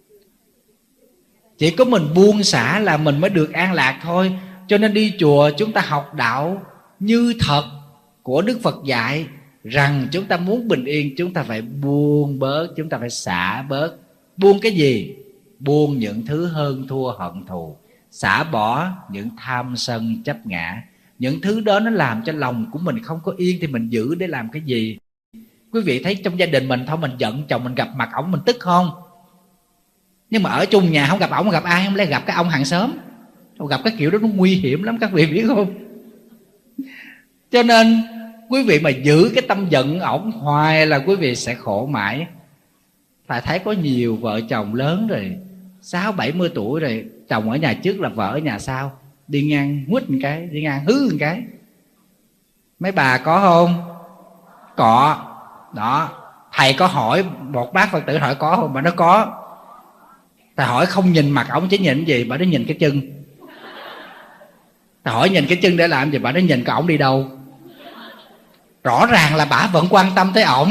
Chỉ có mình buông xả là mình mới được an lạc thôi. Cho nên đi chùa chúng ta học đạo như thật của Đức Phật dạy rằng chúng ta muốn bình yên, chúng ta phải buông bớt, chúng ta phải xả bớt. Buông cái gì? Buông những thứ hơn thua hận thù, xả bỏ những tham sân chấp ngã. Những thứ đó nó làm cho lòng của mình không có yên thì mình giữ để làm cái gì? Quý vị thấy trong gia đình mình thôi, mình giận chồng, mình gặp mặt ổng mình tức không? Nhưng mà ở chung nhà không gặp ổng, gặp ai? Không lẽ gặp cái ông hàng xóm? Gặp cái kiểu đó nó nguy hiểm lắm, các vị biết không? Cho nên quý vị mà giữ cái tâm giận ổng hoài là quý vị sẽ khổ mãi. Phải thấy có nhiều vợ chồng lớn rồi, sáu bảy mươi tuổi rồi, chồng ở nhà trước là vợ ở nhà sau, đi ngang quýt một cái, đi ngang hứ một cái. Mấy bà có không? Có. Đó, thầy có hỏi một bác Phật tử hỏi có không? Bà nó có. Thầy hỏi không nhìn mặt ổng chứ nhìn gì? Bà nó nhìn cái chân. Thầy hỏi nhìn cái chân để làm gì? Bà nó nhìn cái ổng đi đâu. Rõ ràng là bà vẫn quan tâm tới ổng.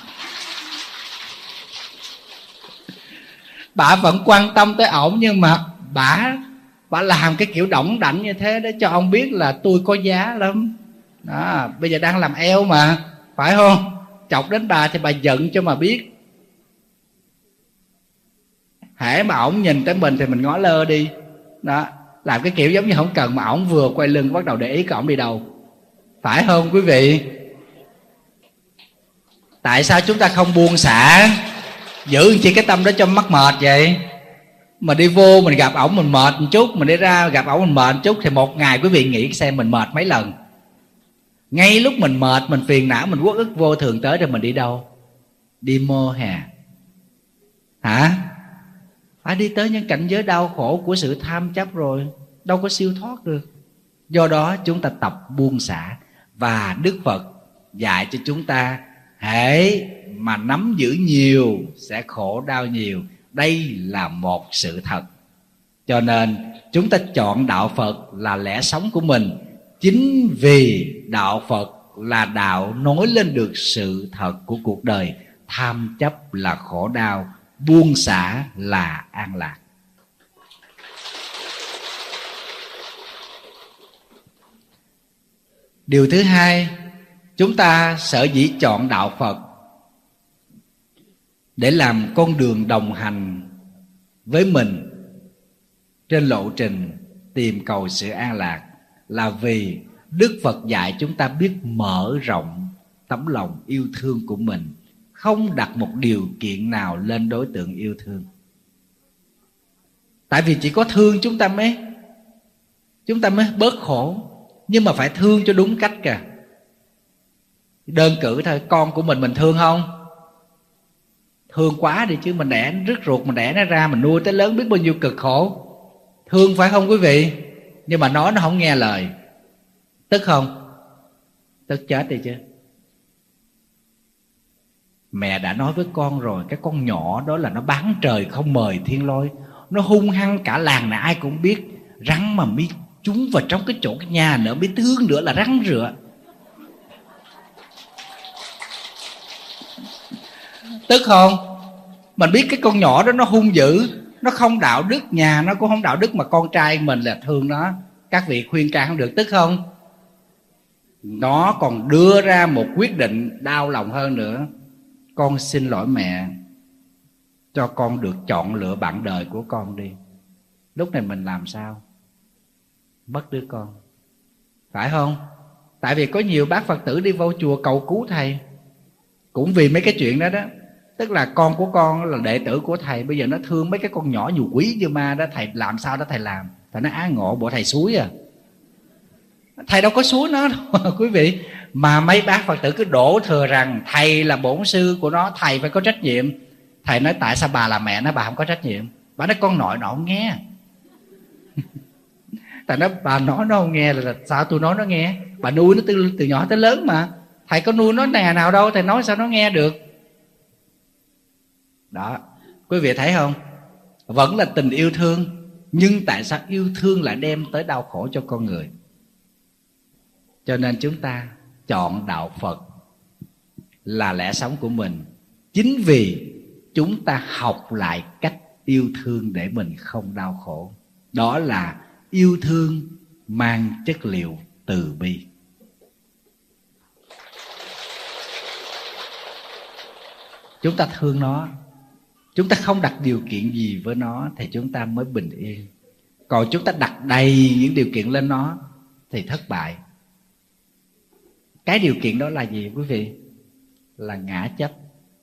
Bà vẫn quan tâm tới ổng, nhưng mà bà bà làm cái kiểu đỏng đảnh như thế để cho ông biết là tôi có giá lắm. Đó, bây giờ đang làm eo mà, phải không? Chọc đến bà thì bà giận cho mà biết. Hễ mà ổng nhìn tới mình thì mình ngó lơ đi. Đó, làm cái kiểu giống như không cần, mà ổng vừa quay lưng bắt đầu để ý cái ổng đi đâu. Phải không quý vị? Tại sao chúng ta không buông xả, giữ chỉ cái tâm đó cho mắc mệt vậy? Mà đi vô mình gặp ổng mình mệt một chút, mình đi ra gặp ổng mình mệt một chút, thì một ngày quý vị nghĩ xem mình mệt mấy lần. Ngay lúc mình mệt, mình phiền não, mình uất ức vô thường tới rồi mình đi đâu? Đi mô hà. Hả? Phải đi tới những cảnh giới đau khổ của sự tham chấp rồi, đâu có siêu thoát được. Do đó chúng ta tập buông xả. Và Đức Phật dạy cho chúng ta hễ mà nắm giữ nhiều sẽ khổ đau nhiều. Đây là một sự thật. Cho nên chúng ta chọn đạo Phật là lẽ sống của mình. Chính vì đạo Phật là đạo nói lên được sự thật của cuộc đời. Tham chấp là khổ đau, buông xả là an lạc. Điều thứ hai, chúng ta sở dĩ chọn đạo Phật để làm con đường đồng hành với mình trên lộ trình tìm cầu sự an lạc, là vì Đức Phật dạy chúng ta biết mở rộng tấm lòng yêu thương của mình, không đặt một điều kiện nào lên đối tượng yêu thương. Tại vì chỉ có thương chúng ta mới chúng ta mới bớt khổ. Nhưng mà phải thương cho đúng cách kìa. Đơn cử thôi, con của mình mình thương không? Thương quá đi chứ, mình đẻ rứt ruột, mình đẻ nó ra, mình nuôi tới lớn biết bao nhiêu cực khổ. Thương phải không quý vị? Nhưng mà nói nó không nghe lời, tức không? Tức chết đi chứ. Mẹ đã nói với con rồi, cái con nhỏ đó là nó bán trời không mời thiên lôi. Nó hung hăng cả làng này ai cũng biết. Rắn mà mới chúng vào trong cái chỗ cái nhà nữa, biết thương nữa là rắn rựa. Tức không? Mình biết cái con nhỏ đó nó hung dữ, nó không đạo đức, nhà nó cũng không đạo đức, mà con trai mình là thương nó. Các vị khuyên can không được, tức không? Nó còn đưa ra một quyết định đau lòng hơn nữa. Con xin lỗi mẹ, cho con được chọn lựa bạn đời của con đi. Lúc này mình làm sao? Mất đứa con, phải không? Tại vì có nhiều bác Phật tử đi vô chùa cầu cứu thầy cũng vì mấy cái chuyện đó đó. Tức là con của con là đệ tử của thầy, bây giờ nó thương mấy cái con nhỏ dù quý như ma đó, thầy làm sao đó thầy làm. Thầy nói á ngộ, bộ thầy xúi à. Thầy đâu có xúi nó đâu quý vị. Mà mấy bác Phật tử cứ đổ thừa rằng thầy là bổn sư của nó, thầy phải có trách nhiệm. Thầy nói tại sao bà là mẹ nó bà không có trách nhiệm? Bà nói con nội nó không nghe. Thầy nói bà nói nó không nghe là sao tôi nói nó nghe? Bà nuôi nó từ, từ nhỏ tới lớn mà. Thầy có nuôi nó ngày nào đâu, thầy nói sao nó nghe được? Đó, quý vị thấy không? Vẫn là tình yêu thương, nhưng tại sao yêu thương lại đem tới đau khổ cho con người? Cho nên chúng ta chọn đạo Phật là lẽ sống của mình. Chính vì chúng ta học lại cách yêu thương để mình không đau khổ. Đó là yêu thương mang chất liệu từ bi. Chúng ta thương nó, chúng ta không đặt điều kiện gì với nó thì chúng ta mới bình yên. Còn chúng ta đặt đầy những điều kiện lên nó thì thất bại. Cái điều kiện đó là gì quý vị? Là ngã chấp.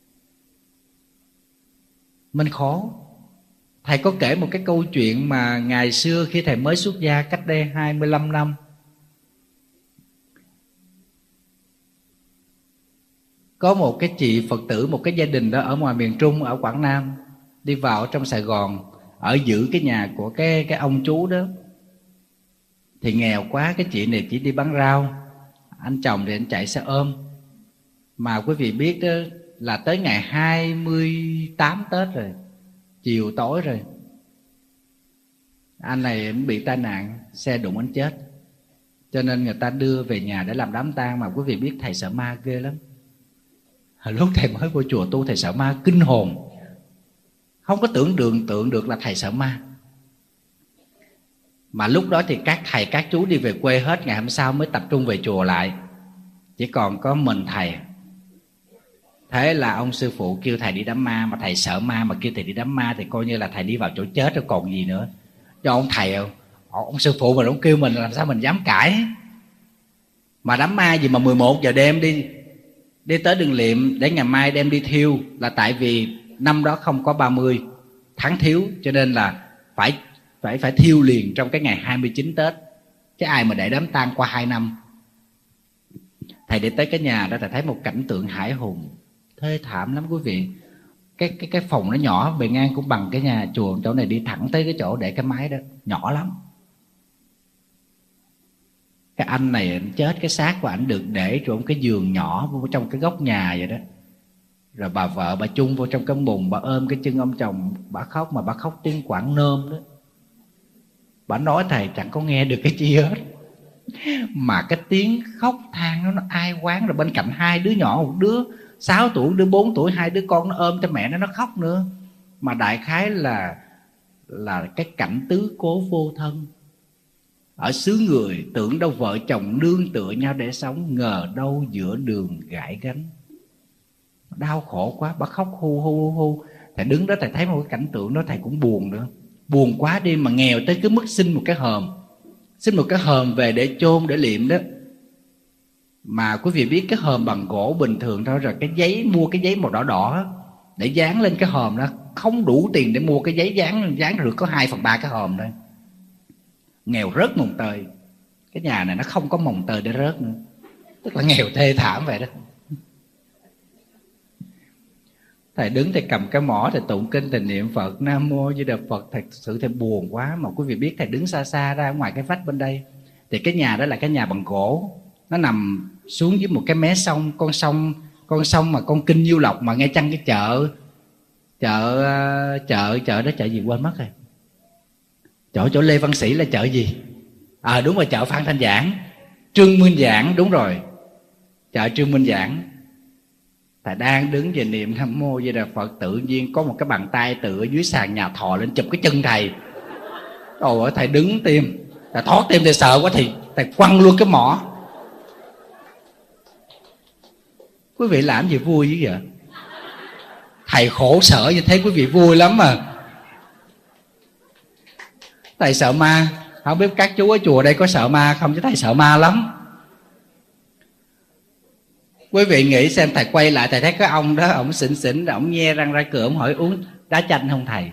Mình khổ. Thầy có kể một cái câu chuyện mà ngày xưa khi thầy mới xuất gia cách đây hai mươi lăm năm. Có một cái chị Phật tử, một cái gia đình đó ở ngoài miền Trung, ở Quảng Nam, đi vào trong Sài Gòn, ở giữ cái nhà của cái, cái ông chú đó. Thì nghèo quá, cái chị này chỉ đi bán rau, anh chồng thì anh chạy xe ôm. Mà quý vị biết đó, là tới ngày hai mươi tám Tết rồi, chiều tối rồi, anh này anh bị tai nạn, xe đụng anh chết. Cho nên người ta đưa về nhà để làm đám tang. Mà quý vị biết thầy sợ ma ghê lắm. Lúc thầy mới vô chùa tu thầy sợ ma kinh hồn, không có tưởng tượng tượng được là thầy sợ ma. Mà lúc đó thì các thầy các chú đi về quê hết, ngày hôm sau mới tập trung về chùa lại, chỉ còn có mình thầy. Thế là ông sư phụ kêu thầy đi đám ma, mà thầy sợ ma mà kêu thầy đi đám ma thì coi như là thầy đi vào chỗ chết rồi còn gì nữa. Cho ông thầy, ông sư phụ mà ông kêu mình làm sao mình dám cãi. Mà đám ma gì mà mười một giờ đêm đi đi tới đường Liệm để ngày mai đem đi thiêu, là tại vì năm đó không có ba mươi tháng thiếu, cho nên là phải phải phải thiêu liền trong cái ngày hai mươi chín Tết. Chứ ai mà để đám tang qua hai năm. Thầy đi tới cái nhà đó, thầy thấy một cảnh tượng hãi hùng, thê thảm lắm quý vị. Cái cái cái phòng nó nhỏ, bề ngang cũng bằng cái nhà chùa, chỗ này đi thẳng tới cái chỗ để cái máy đó, nhỏ lắm. Cái anh này anh chết, cái xác của ảnh được để trong cái giường nhỏ vô trong cái góc nhà vậy đó. Rồi bà vợ bà chung vô trong cái mùng, bà ôm cái chân ông chồng, bà khóc, mà bà khóc tiếng Quảng Nôm đó. Bà nói thầy chẳng có nghe được cái chi hết, mà cái tiếng khóc than nó, nó ai quán. Rồi bên cạnh hai đứa nhỏ, một đứa sáu tuổi, đứa bốn tuổi, hai đứa con nó ôm cho mẹ nó, nó khóc nữa. Mà đại khái là là cái cảnh tứ cố vô thân. Ở xứ người tưởng đâu vợ chồng nương tựa nhau để sống, ngờ đâu giữa đường gãi gánh. Đau khổ quá, bà khóc hu hu hu. Thầy đứng đó thầy thấy một cái cảnh tượng đó, thầy cũng buồn nữa. Buồn quá đi, mà nghèo tới cái mức xin một cái hòm, xin một cái hòm về để chôn, để liệm đó. Mà quý vị biết cái hòm bằng gỗ bình thường thôi, rồi cái giấy, mua cái giấy màu đỏ đỏ để dán lên cái hòm đó, không đủ tiền để mua cái giấy dán, dán được có hai phần ba cái hòm thôi. Nghèo rớt mồng tơi. Cái nhà này nó không có mồng tơi để rớt nữa, tức là nghèo thê thảm vậy đó. Thầy đứng thầy cầm cái mỏ, thầy tụng kinh, thầy niệm Phật, Nam Mô Di Đà Phật. Thật sự thầy buồn quá. Mà quý vị biết thầy đứng xa xa ra ngoài cái vách bên đây, thì cái nhà đó là cái nhà bằng gỗ, nó nằm xuống dưới một cái mé sông, con sông Con xong mà con kinh Nhiêu Lộc mà nghe chăng cái chợ chợ chợ chợ đó chợ gì quên mất rồi. Chỗ chỗ Lê Văn Sĩ là chợ gì? À đúng rồi, chợ Phan Thanh Giảng, Trương Minh Giảng, đúng rồi, chợ Trương Minh Giảng. Thầy đang đứng về niệm Nam Mô Di Đà Phật, tự nhiên có một cái bàn tay từ ở dưới sàn nhà thò lên chụp cái chân thầy. Ồ, thầy đứng tim, thầy thoát tim, thầy sợ quá thì thầy quăng luôn cái mỏ. Quý vị làm gì vui dữ vậy? Thầy khổ sở như thế quý vị vui lắm mà. Thầy sợ ma. Không biết các chú ở chùa đây có sợ ma không, chứ thầy sợ ma lắm. Quý vị nghĩ xem, thầy quay lại thầy thấy cái ông đó, ổng xỉn xỉn, ổng nhe răng ra cửa, ổng hỏi uống đá chanh không thầy?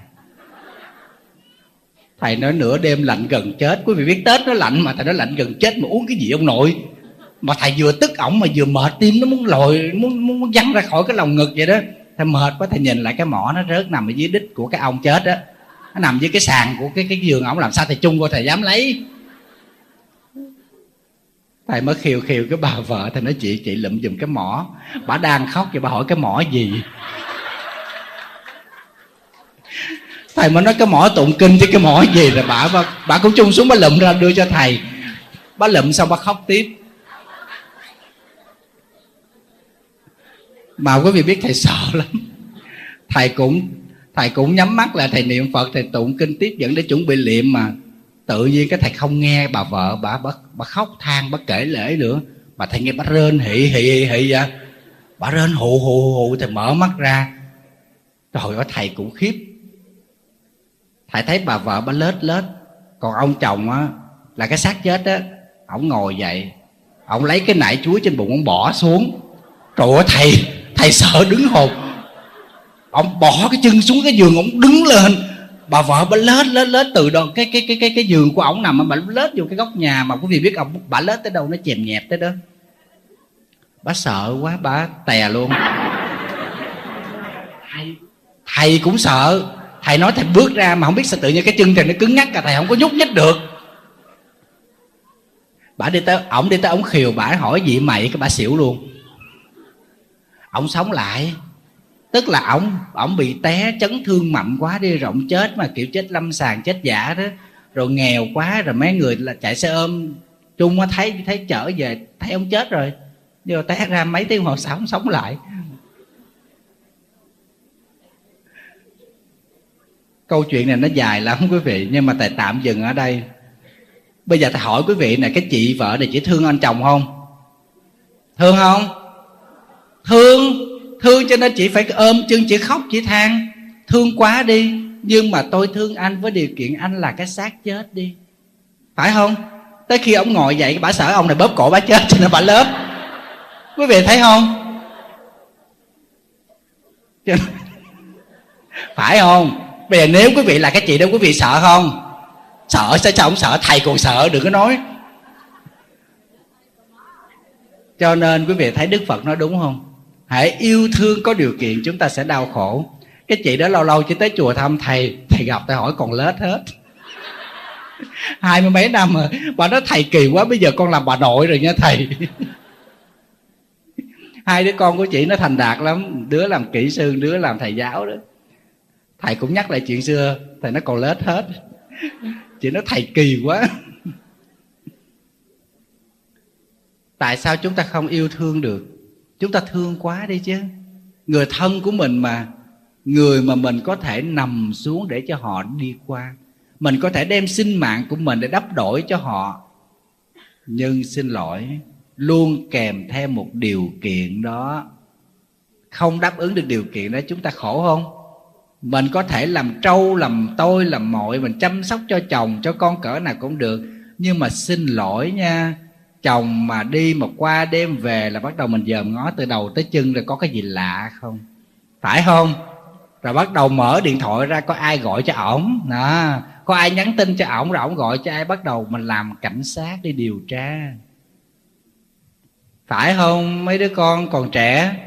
Thầy nói nửa đêm lạnh gần chết. Quý vị biết Tết nó lạnh mà, thầy nói lạnh gần chết mà uống cái gì ông nội? Mà thầy vừa tức ổng mà vừa mệt, tim nó muốn lòi, muốn, muốn văng ra khỏi cái lồng ngực vậy đó. Thầy mệt quá, thầy nhìn lại cái mỏ nó rớt nằm ở dưới đít của cái ông chết á. Nó nằm dưới cái sàn của cái, cái giường ổng, làm sao thầy chung vô thầy dám lấy? Thầy mới khiều khiều cái bà vợ, thầy nói chị, chị lụm giùm cái mỏ. Bà đang khóc vậy, bà hỏi cái mỏ gì? Thầy mới nói cái mỏ tụng kinh chứ cái mỏ gì, rồi bà, bà, bà cũng chung xuống, bà lụm ra đưa cho thầy. Bà lụm xong bà khóc tiếp. Mà quý vị biết thầy sợ lắm. Thầy cũng thầy cũng nhắm mắt lại, thầy niệm Phật, thầy tụng kinh tiếp dẫn để chuẩn bị liệm mà tự nhiên cái thầy không nghe bà vợ bà bà, bà khóc than, bà kể lễ nữa, mà thầy nghe bà rên hị hị hị hị vậy, bà rên hù hù hù. Thầy mở mắt ra, trời ơi thầy cũng khiếp. Thầy thấy bà vợ bà lết lết, còn ông chồng á là cái xác chết á, ổng ngồi dậy, ổng lấy cái nải chuối trên bụng ổng bỏ xuống. Trời ơi thầy thầy sợ đứng hồn. Ông bỏ cái chân xuống cái giường, ông đứng lên. Bà vợ bà lết lết lết từ đó cái cái cái cái cái giường của ổng nằm, bà lết vô cái góc nhà mà quý vị biết ông bà lết tới đâu nó chèm nhẹp tới đó. Bà sợ quá, bà tè luôn. Thầy, thầy cũng sợ. Thầy nói thầy bước ra mà không biết sao tự nhiên cái chân thầy nó cứng ngắc, cả thầy không có nhúc nhích được. Bà đi tới, ổng đi tới ổng khiều bà hỏi gì mày, cái bà xỉu luôn. Ổng sống lại. Tức là ổng ổng bị té chấn thương mạnh quá đi, rồi ổng chết mà kiểu chết lâm sàng, chết giả đó. Rồi nghèo quá, rồi mấy người là chạy xe ôm chung á, thấy thấy chở về thấy ông chết rồi, rồi té ra mấy tiếng hồ sau ổng sống lại. Câu chuyện này nó dài lắm quý vị, nhưng mà thầy tạm dừng ở đây. Bây giờ thầy hỏi quý vị này, cái chị vợ này chỉ thương anh chồng không? Thương không? Thương. Thương cho nên chị phải ôm chân, chị khóc, chị than thương quá đi, nhưng mà tôi thương anh với điều kiện anh là cái xác chết đi, phải không? Tới khi ông ngồi dậy, bà sợ ông này bóp cổ bà chết cho nên bà lớp. Quý vị thấy không? Phải không? Bây giờ nếu quý vị là cái chị đó, quý vị sợ không? Sợ, sao sao không sợ? Thầy còn sợ, đừng có nói. Cho nên quý vị thấy Đức Phật nói đúng không? Hãy yêu thương có điều kiện chúng ta sẽ đau khổ. Cái chị đó lâu lâu chỉ tới chùa thăm thầy, thầy gặp thầy hỏi còn lết hết. Hai mươi mấy năm rồi. Bà nói thầy kỳ quá, bây giờ con làm bà nội rồi nha thầy. Hai đứa con của chị nó thành đạt lắm, đứa làm kỹ sư, đứa làm thầy giáo đó. Thầy cũng nhắc lại chuyện xưa, thầy nó còn lết hết. Chị nói thầy kỳ quá. Tại sao chúng ta không yêu thương được? Chúng ta thương quá đi chứ. Người thân của mình mà, người mà mình có thể nằm xuống để cho họ đi qua, mình có thể đem sinh mạng của mình để đắp đổi cho họ. Nhưng xin lỗi, luôn kèm theo một điều kiện đó. Không đáp ứng được điều kiện đó chúng ta khổ không? Mình có thể làm trâu, làm tôi, làm mọi, mình chăm sóc cho chồng, cho con cỡ nào cũng được. Nhưng mà xin lỗi nha, chồng mà đi mà qua đêm về là bắt đầu mình dòm ngó từ đầu tới chân rồi có cái gì lạ không, phải không? Rồi bắt đầu mở điện thoại ra có ai gọi cho ổng đó, có ai nhắn tin cho ổng, rồi ổng gọi cho ai, bắt đầu mình làm cảnh sát đi điều tra, phải không? Mấy đứa con còn trẻ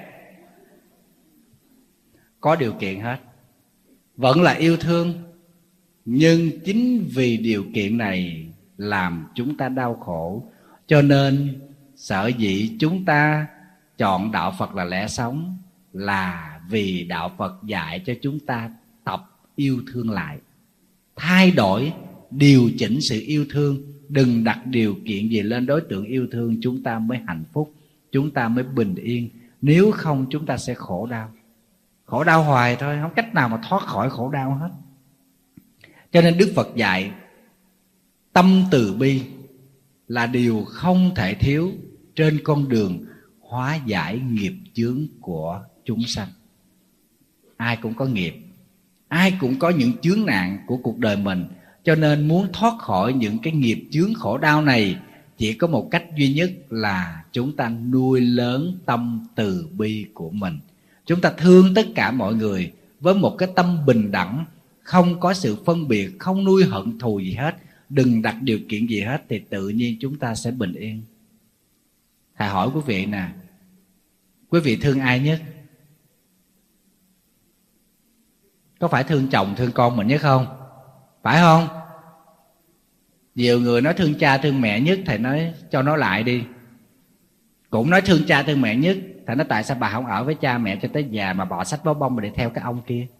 có điều kiện hết, vẫn là yêu thương. Nhưng chính vì điều kiện này làm chúng ta đau khổ. Cho nên sở dĩ chúng ta chọn đạo Phật là lẽ sống là vì đạo Phật dạy cho chúng ta tập yêu thương lại, thay đổi, điều chỉnh sự yêu thương. Đừng đặt điều kiện gì lên đối tượng yêu thương, chúng ta mới hạnh phúc, chúng ta mới bình yên. Nếu không chúng ta sẽ khổ đau. Khổ đau hoài thôi, không cách nào mà thoát khỏi khổ đau hết. Cho nên Đức Phật dạy tâm từ bi là điều không thể thiếu trên con đường hóa giải nghiệp chướng của chúng sanh. Ai cũng có nghiệp, ai cũng có những chướng nạn của cuộc đời mình. Cho nên muốn thoát khỏi những cái nghiệp chướng khổ đau này, chỉ có một cách duy nhất là chúng ta nuôi lớn tâm từ bi của mình. Chúng ta thương tất cả mọi người với một cái tâm bình đẳng, không có sự phân biệt, không nuôi hận thù gì hết, đừng đặt điều kiện gì hết, thì tự nhiên chúng ta sẽ bình yên. Thầy hỏi quý vị nè, quý vị thương ai nhất? Có phải thương chồng, thương con mình nhất không? Phải không? Nhiều người nói thương cha, thương mẹ nhất. Thầy nói cho nó lại đi. Cũng nói thương cha, thương mẹ nhất. Thầy nói tại sao bà không ở với cha mẹ cho tới già mà bỏ sách báo bông mà đi theo cái ông kia?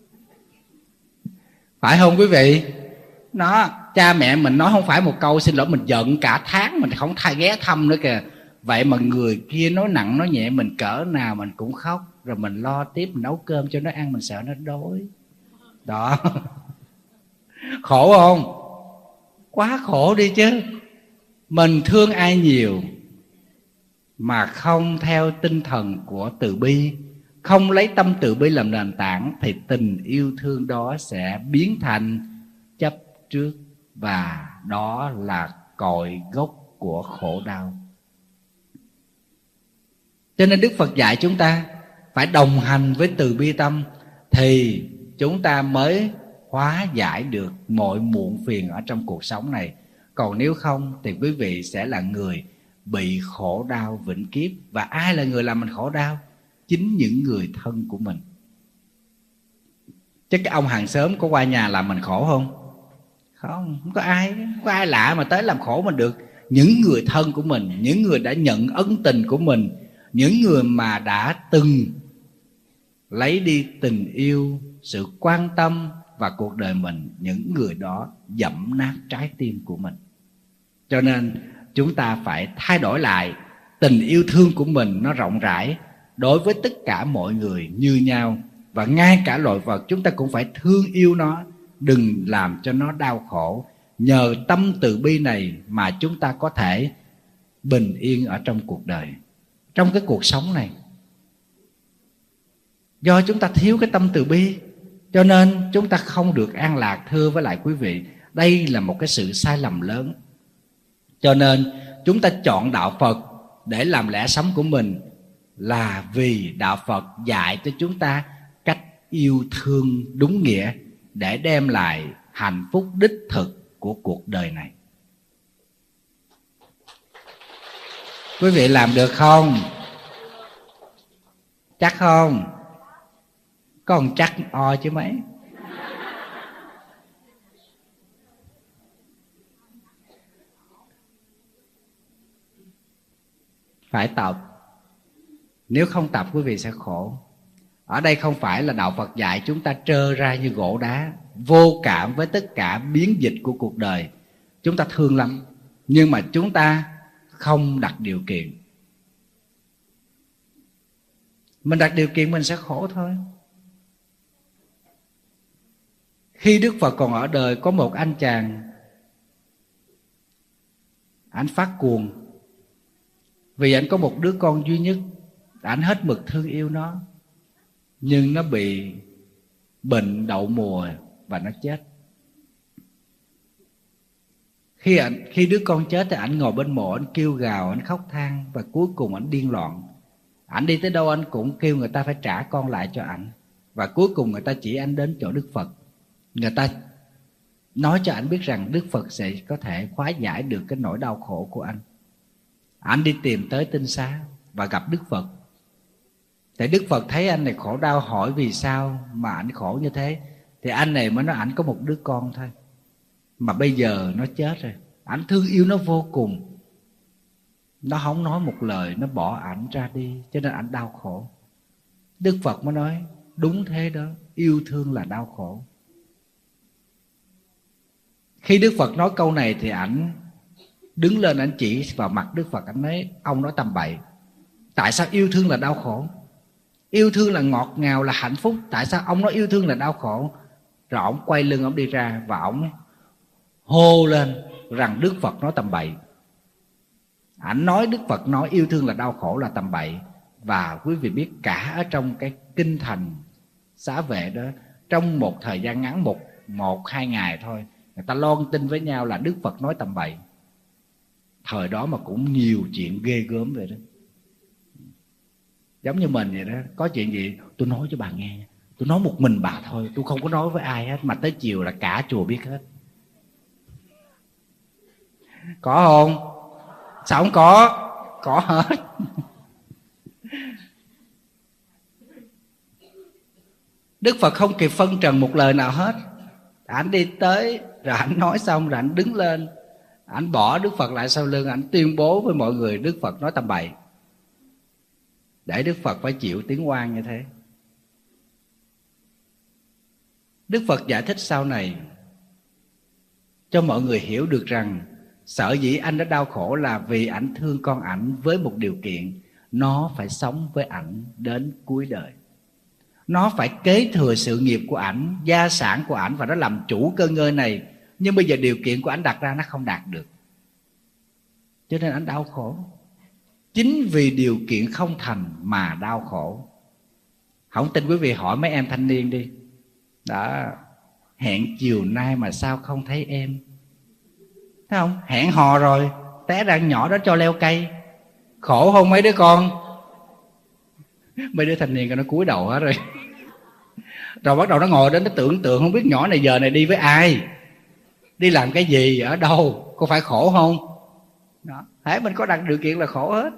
Phải không quý vị? Nó cha mẹ mình nói không phải một câu xin lỗi, mình giận cả tháng, mình không thay ghé thăm nữa kìa. Vậy mà người kia nói nặng nói nhẹ mình cỡ nào mình cũng khóc. Rồi mình lo tiếp, mình nấu cơm cho nó ăn, mình sợ nó đói. Đó. Khổ không? Quá khổ đi chứ. Mình thương ai nhiều mà không theo tinh thần của từ bi, không lấy tâm từ bi làm nền tảng, thì tình yêu thương đó sẽ biến thành chấp trước, và đó là cội gốc của khổ đau. Cho nên Đức Phật dạy chúng ta phải đồng hành với từ bi tâm, thì chúng ta mới hóa giải được mọi muộn phiền ở trong cuộc sống này. Còn nếu không thì quý vị sẽ là người bị khổ đau vĩnh kiếp. Và ai là người làm mình khổ đau? Chính những người thân của mình. Chứ cái ông hàng xóm có qua nhà làm mình khổ không? Không, không có ai, không có ai lạ mà tới làm khổ mình được. Những người thân của mình, những người đã nhận ân tình của mình, những người mà đã từng lấy đi tình yêu, sự quan tâm và cuộc đời mình, những người đó dẫm nát trái tim của mình. Cho nên chúng ta phải thay đổi lại. Tình yêu thương của mình nó rộng rãi đối với tất cả mọi người như nhau. Và ngay cả loài vật chúng ta cũng phải thương yêu nó, đừng làm cho nó đau khổ. Nhờ tâm từ bi này mà chúng ta có thể bình yên ở trong cuộc đời, trong cái cuộc sống này. Do chúng ta thiếu cái tâm từ bi, cho nên chúng ta không được an lạc. Thưa với lại quý vị, đây là một cái sự sai lầm lớn. Cho nên chúng ta chọn đạo Phật để làm lẽ sống của mình là vì đạo Phật dạy cho chúng ta cách yêu thương đúng nghĩa, để đem lại hạnh phúc đích thực của cuộc đời này. Quý vị làm được không? Chắc không? Còn chắc o chứ mấy. Phải tập. Nếu không tập quý vị sẽ khổ. Ở đây không phải là đạo Phật dạy chúng ta trơ ra như gỗ đá, vô cảm với tất cả biến dịch của cuộc đời. Chúng ta thương lắm, nhưng mà chúng ta không đặt điều kiện. Mình đặt điều kiện mình sẽ khổ thôi. Khi Đức Phật còn ở đời, có một anh chàng, anh phát cuồng vì anh có một đứa con duy nhất. Anh hết mực thương yêu nó, nhưng nó bị bệnh đậu mùa và nó chết. Khi anh, khi đứa con chết thì anh ngồi bên mộ, anh kêu gào, anh khóc than, và cuối cùng anh điên loạn. Anh đi tới đâu anh cũng kêu người ta phải trả con lại cho anh. Và cuối cùng người ta chỉ anh đến chỗ Đức Phật. Người ta nói cho anh biết rằng Đức Phật sẽ có thể hóa giải được cái nỗi đau khổ của anh. Anh đi tìm tới Tinh Xá và gặp Đức Phật. Thì Đức Phật thấy anh này khổ đau, hỏi vì sao mà anh khổ như thế. Thì anh này mới nói anh có một đứa con thôi, mà bây giờ nó chết rồi. Anh thương yêu nó vô cùng. Nó không nói một lời, nó bỏ ảnh ra đi, cho nên ảnh đau khổ. Đức Phật mới nói đúng thế đó, yêu thương là đau khổ. Khi Đức Phật nói câu này thì ảnh đứng lên, ảnh chỉ vào mặt Đức Phật, ảnh nói ông nói tầm bậy. Tại sao yêu thương là đau khổ? Yêu thương là ngọt ngào, là hạnh phúc. Tại sao ông nói yêu thương là đau khổ? Rồi ông quay lưng, ông đi ra và ông hô lên rằng Đức Phật nói tầm bậy. Ảnh nói Đức Phật nói yêu thương là đau khổ là tầm bậy. Và quý vị biết cả ở trong cái kinh thành Xá Vệ đó, trong một thời gian ngắn, một, một hai ngày thôi, người ta loan tin với nhau là Đức Phật nói tầm bậy. Thời đó mà cũng nhiều chuyện ghê gớm vậy đó. Giống như mình vậy đó, có chuyện gì tôi nói cho bà nghe, tôi nói một mình bà thôi, tôi không có nói với ai hết, mà tới chiều là cả chùa biết hết. Có không? Sao không có? Có hết. Đức Phật không kịp phân trần một lời nào hết. Ảnh đi tới rồi ảnh nói xong rồi ảnh đứng lên, ảnh bỏ Đức Phật lại sau lưng, ảnh tuyên bố với mọi người Đức Phật nói tầm bậy, để Đức Phật phải chịu tiếng oan như thế. Đức Phật giải thích sau này cho mọi người hiểu được rằng sở dĩ anh đã đau khổ là vì ảnh thương con ảnh với một điều kiện, nó phải sống với ảnh đến cuối đời. Nó phải kế thừa sự nghiệp của ảnh, gia sản của ảnh, và nó làm chủ cơ ngơi này. Nhưng bây giờ điều kiện của ảnh đặt ra nó không đạt được, cho nên ảnh đau khổ. Chính vì điều kiện không thành mà đau khổ. Không tin quý vị hỏi mấy em thanh niên đi. Đó, hẹn chiều nay mà sao không thấy em? Thấy không? Hẹn hò rồi, té ra nhỏ đó cho leo cây. Khổ không mấy đứa con? Mấy đứa thanh niên nó cúi đầu hết rồi. Rồi bắt đầu nó ngồi đến nó tưởng tượng không biết nhỏ này giờ này đi với ai, đi làm cái gì, ở đâu, có phải khổ không? Đó, thế mình có đặt điều kiện là khổ hết.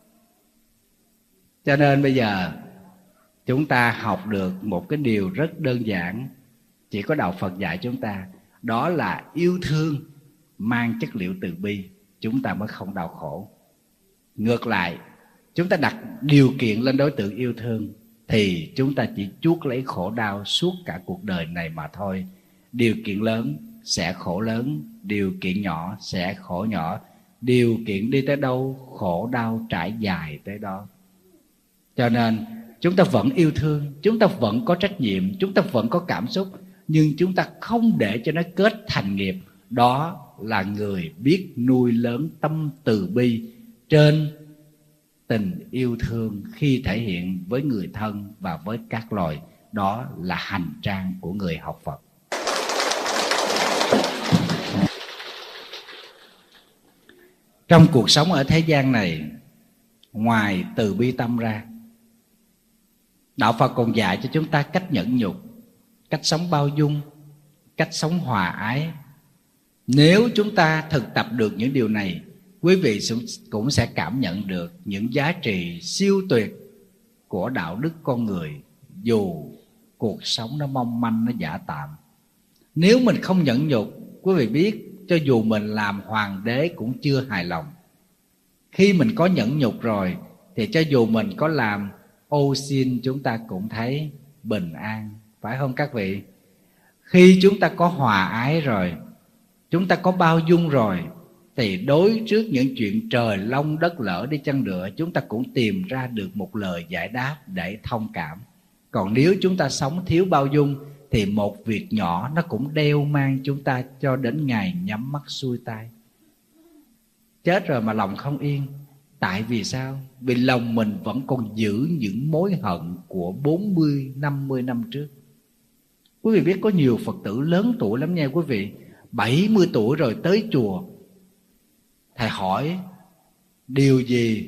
Cho nên bây giờ chúng ta học được một cái điều rất đơn giản, chỉ có đạo Phật dạy chúng ta, đó là yêu thương mang chất liệu từ bi, chúng ta mới không đau khổ. Ngược lại, chúng ta đặt điều kiện lên đối tượng yêu thương thì chúng ta chỉ chuốc lấy khổ đau suốt cả cuộc đời này mà thôi. Điều kiện lớn sẽ khổ lớn, điều kiện nhỏ sẽ khổ nhỏ. Điều kiện đi tới đâu, khổ đau trải dài tới đó. Cho nên chúng ta vẫn yêu thương, chúng ta vẫn có trách nhiệm, chúng ta vẫn có cảm xúc, nhưng chúng ta không để cho nó kết thành nghiệp. Đó là người biết nuôi lớn tâm từ bi trên tình yêu thương khi thể hiện với người thân và với các loài. Đó là hành trang của người học Phật. Trong cuộc sống ở thế gian này, ngoài từ bi tâm ra, đạo Phật còn dạy cho chúng ta cách nhẫn nhục, cách sống bao dung, cách sống hòa ái. Nếu chúng ta thực tập được những điều này, quý vị cũng sẽ cảm nhận được những giá trị siêu tuyệt của đạo đức con người, dù cuộc sống nó mong manh, nó giả tạm. Nếu mình không nhẫn nhục, quý vị biết, cho dù mình làm hoàng đế cũng chưa hài lòng. Khi mình có nhẫn nhục rồi thì cho dù mình có làm ô xin, chúng ta cũng thấy bình an, phải không các vị? Khi chúng ta có hòa ái rồi, chúng ta có bao dung rồi, thì đối trước những chuyện trời long đất lỡ đi chăng nữa, chúng ta cũng tìm ra được một lời giải đáp để thông cảm. Còn nếu chúng ta sống thiếu bao dung thì một việc nhỏ nó cũng đeo mang chúng ta cho đến ngày nhắm mắt xuôi tay. Chết rồi mà lòng không yên. Tại vì sao? Vì lòng mình vẫn còn giữ những mối hận của bốn mươi, năm mươi năm trước. Quý vị biết có nhiều Phật tử lớn tuổi lắm nha quý vị, bảy mươi tuổi rồi tới chùa. Thầy hỏi điều gì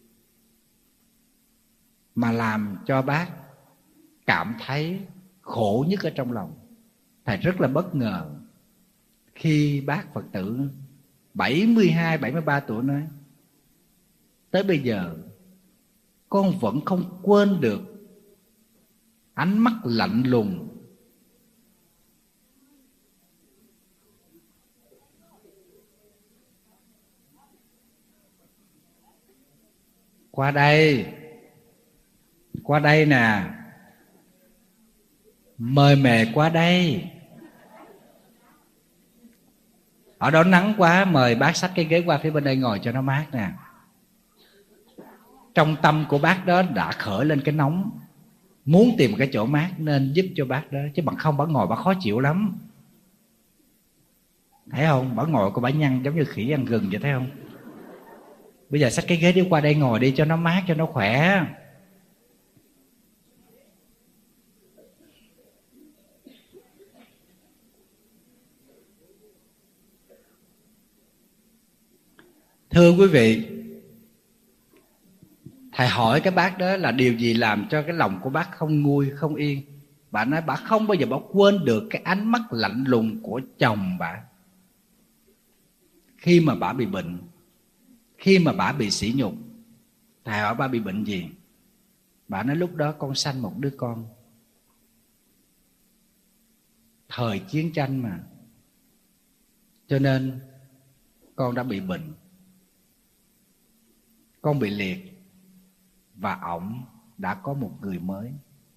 mà làm cho bác cảm thấy khổ nhất ở trong lòng? Thầy rất là bất ngờ khi bác Phật tử bảy mươi hai, bảy mươi ba tuổi nói: tới bây giờ con vẫn không quên được ánh mắt lạnh lùng Qua đây, qua đây nè, mời mẹ qua đây. Ở đó nắng quá, mời bác xách cái ghế qua phía bên đây ngồi cho nó mát nè. Trong tâm của bác đó đã khởi lên cái nóng, muốn tìm cái chỗ mát nên giúp cho bác đó. Chứ bằng không bác ngồi bác khó chịu lắm. Thấy không? Bác ngồi của bác nhăn giống như khỉ ăn gừng vậy, thấy không? Bây giờ xách cái ghế đi qua đây ngồi đi cho nó mát, cho nó khỏe. Thưa quý vị, thầy hỏi cái bác đó là điều gì làm cho cái lòng của bác không nguôi, không yên. Bà nói bà không bao giờ bà quên được cái ánh mắt lạnh lùng của chồng bà khi mà bà bị bệnh, khi mà bà bị sỉ nhục. Thầy hỏi bà bị bệnh gì? Bà nói lúc đó con sanh một đứa con, thời chiến tranh mà, cho nên con đã bị bệnh, con bị liệt, và ổng đã có một người mới.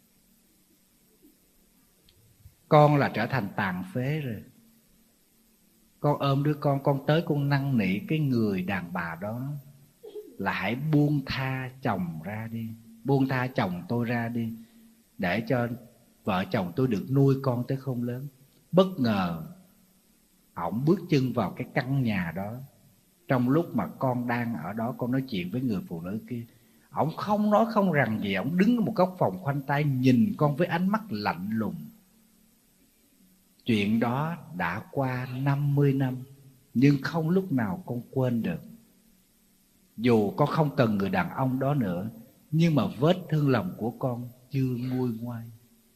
Con là trở thành tàn phế rồi. Con ôm đứa con, con tới con năn nỉ cái người đàn bà đó là hãy buông tha chồng ra đi, buông tha chồng tôi ra đi, để cho vợ chồng tôi được nuôi con tới khôn lớn. Bất ngờ ổng bước chân vào cái căn nhà đó, trong lúc mà con đang ở đó, con nói chuyện với người phụ nữ kia. Ổng không nói không rằng gì, ổng đứng ở một góc phòng khoanh tay nhìn con với ánh mắt lạnh lùng. Chuyện đó đã qua năm mươi năm, nhưng không lúc nào con quên được. Dù con không cần người đàn ông đó nữa, nhưng mà vết thương lòng của con chưa nguôi ngoai.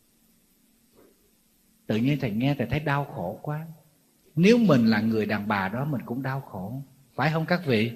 Tự nhiên thầy nghe thầy thấy đau khổ quá. Nếu mình là người đàn bà đó mình cũng đau khổ, phải không các vị?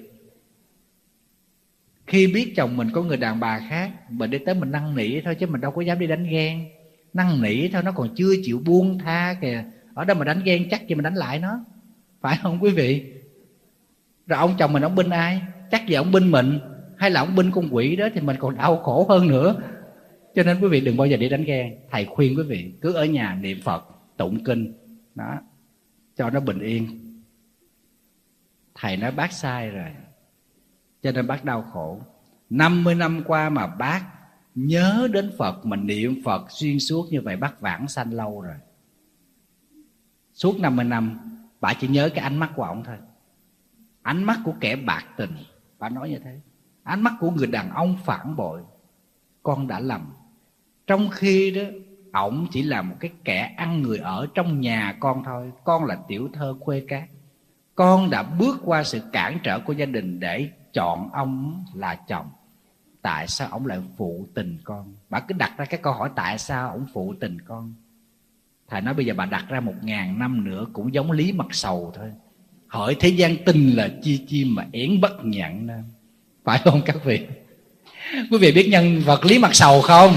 Khi biết chồng mình có người đàn bà khác, mình đi tới mình năn nỉ thôi, chứ mình đâu có dám đi đánh ghen. Năn nỉ thôi, nó còn chưa chịu buông tha kìa. Ở đâu mà đánh ghen chắc gì mình đánh lại nó, phải không quý vị? Rồi ông chồng mình ông binh ai? Chắc gì ông binh mình, hay là ông binh con quỷ đó, thì mình còn đau khổ hơn nữa. Cho nên quý vị đừng bao giờ đi đánh ghen. Thầy khuyên quý vị cứ ở nhà niệm Phật, tụng kinh đó, cho nó bình yên. Thầy nói bác sai rồi, cho nên bác đau khổ. năm mươi năm qua mà bác nhớ đến Phật, mình niệm Phật xuyên suốt như vậy, bác vãng sanh lâu rồi. Suốt năm mươi năm bà chỉ nhớ cái ánh mắt của ổng thôi, ánh mắt của kẻ bạc tình. Bà nói như thế, ánh mắt của người đàn ông phản bội. Con đã lầm. Trong khi đó ổng chỉ là một cái kẻ ăn người ở trong nhà con thôi. Con là tiểu thơ khuê cát. Con đã bước qua sự cản trở của gia đình để chọn ông là chồng. Tại sao ông lại phụ tình con? Bà cứ đặt ra cái câu hỏi tại sao ông phụ tình con. Thầy nói bây giờ bà đặt ra một ngàn năm nữa cũng giống Lý Mặt Sầu thôi. Hỏi thế gian tình là chi chi mà én bất nhận nam. Phải không các vị? Quý vị biết nhân vật Lý Mặt Sầu không?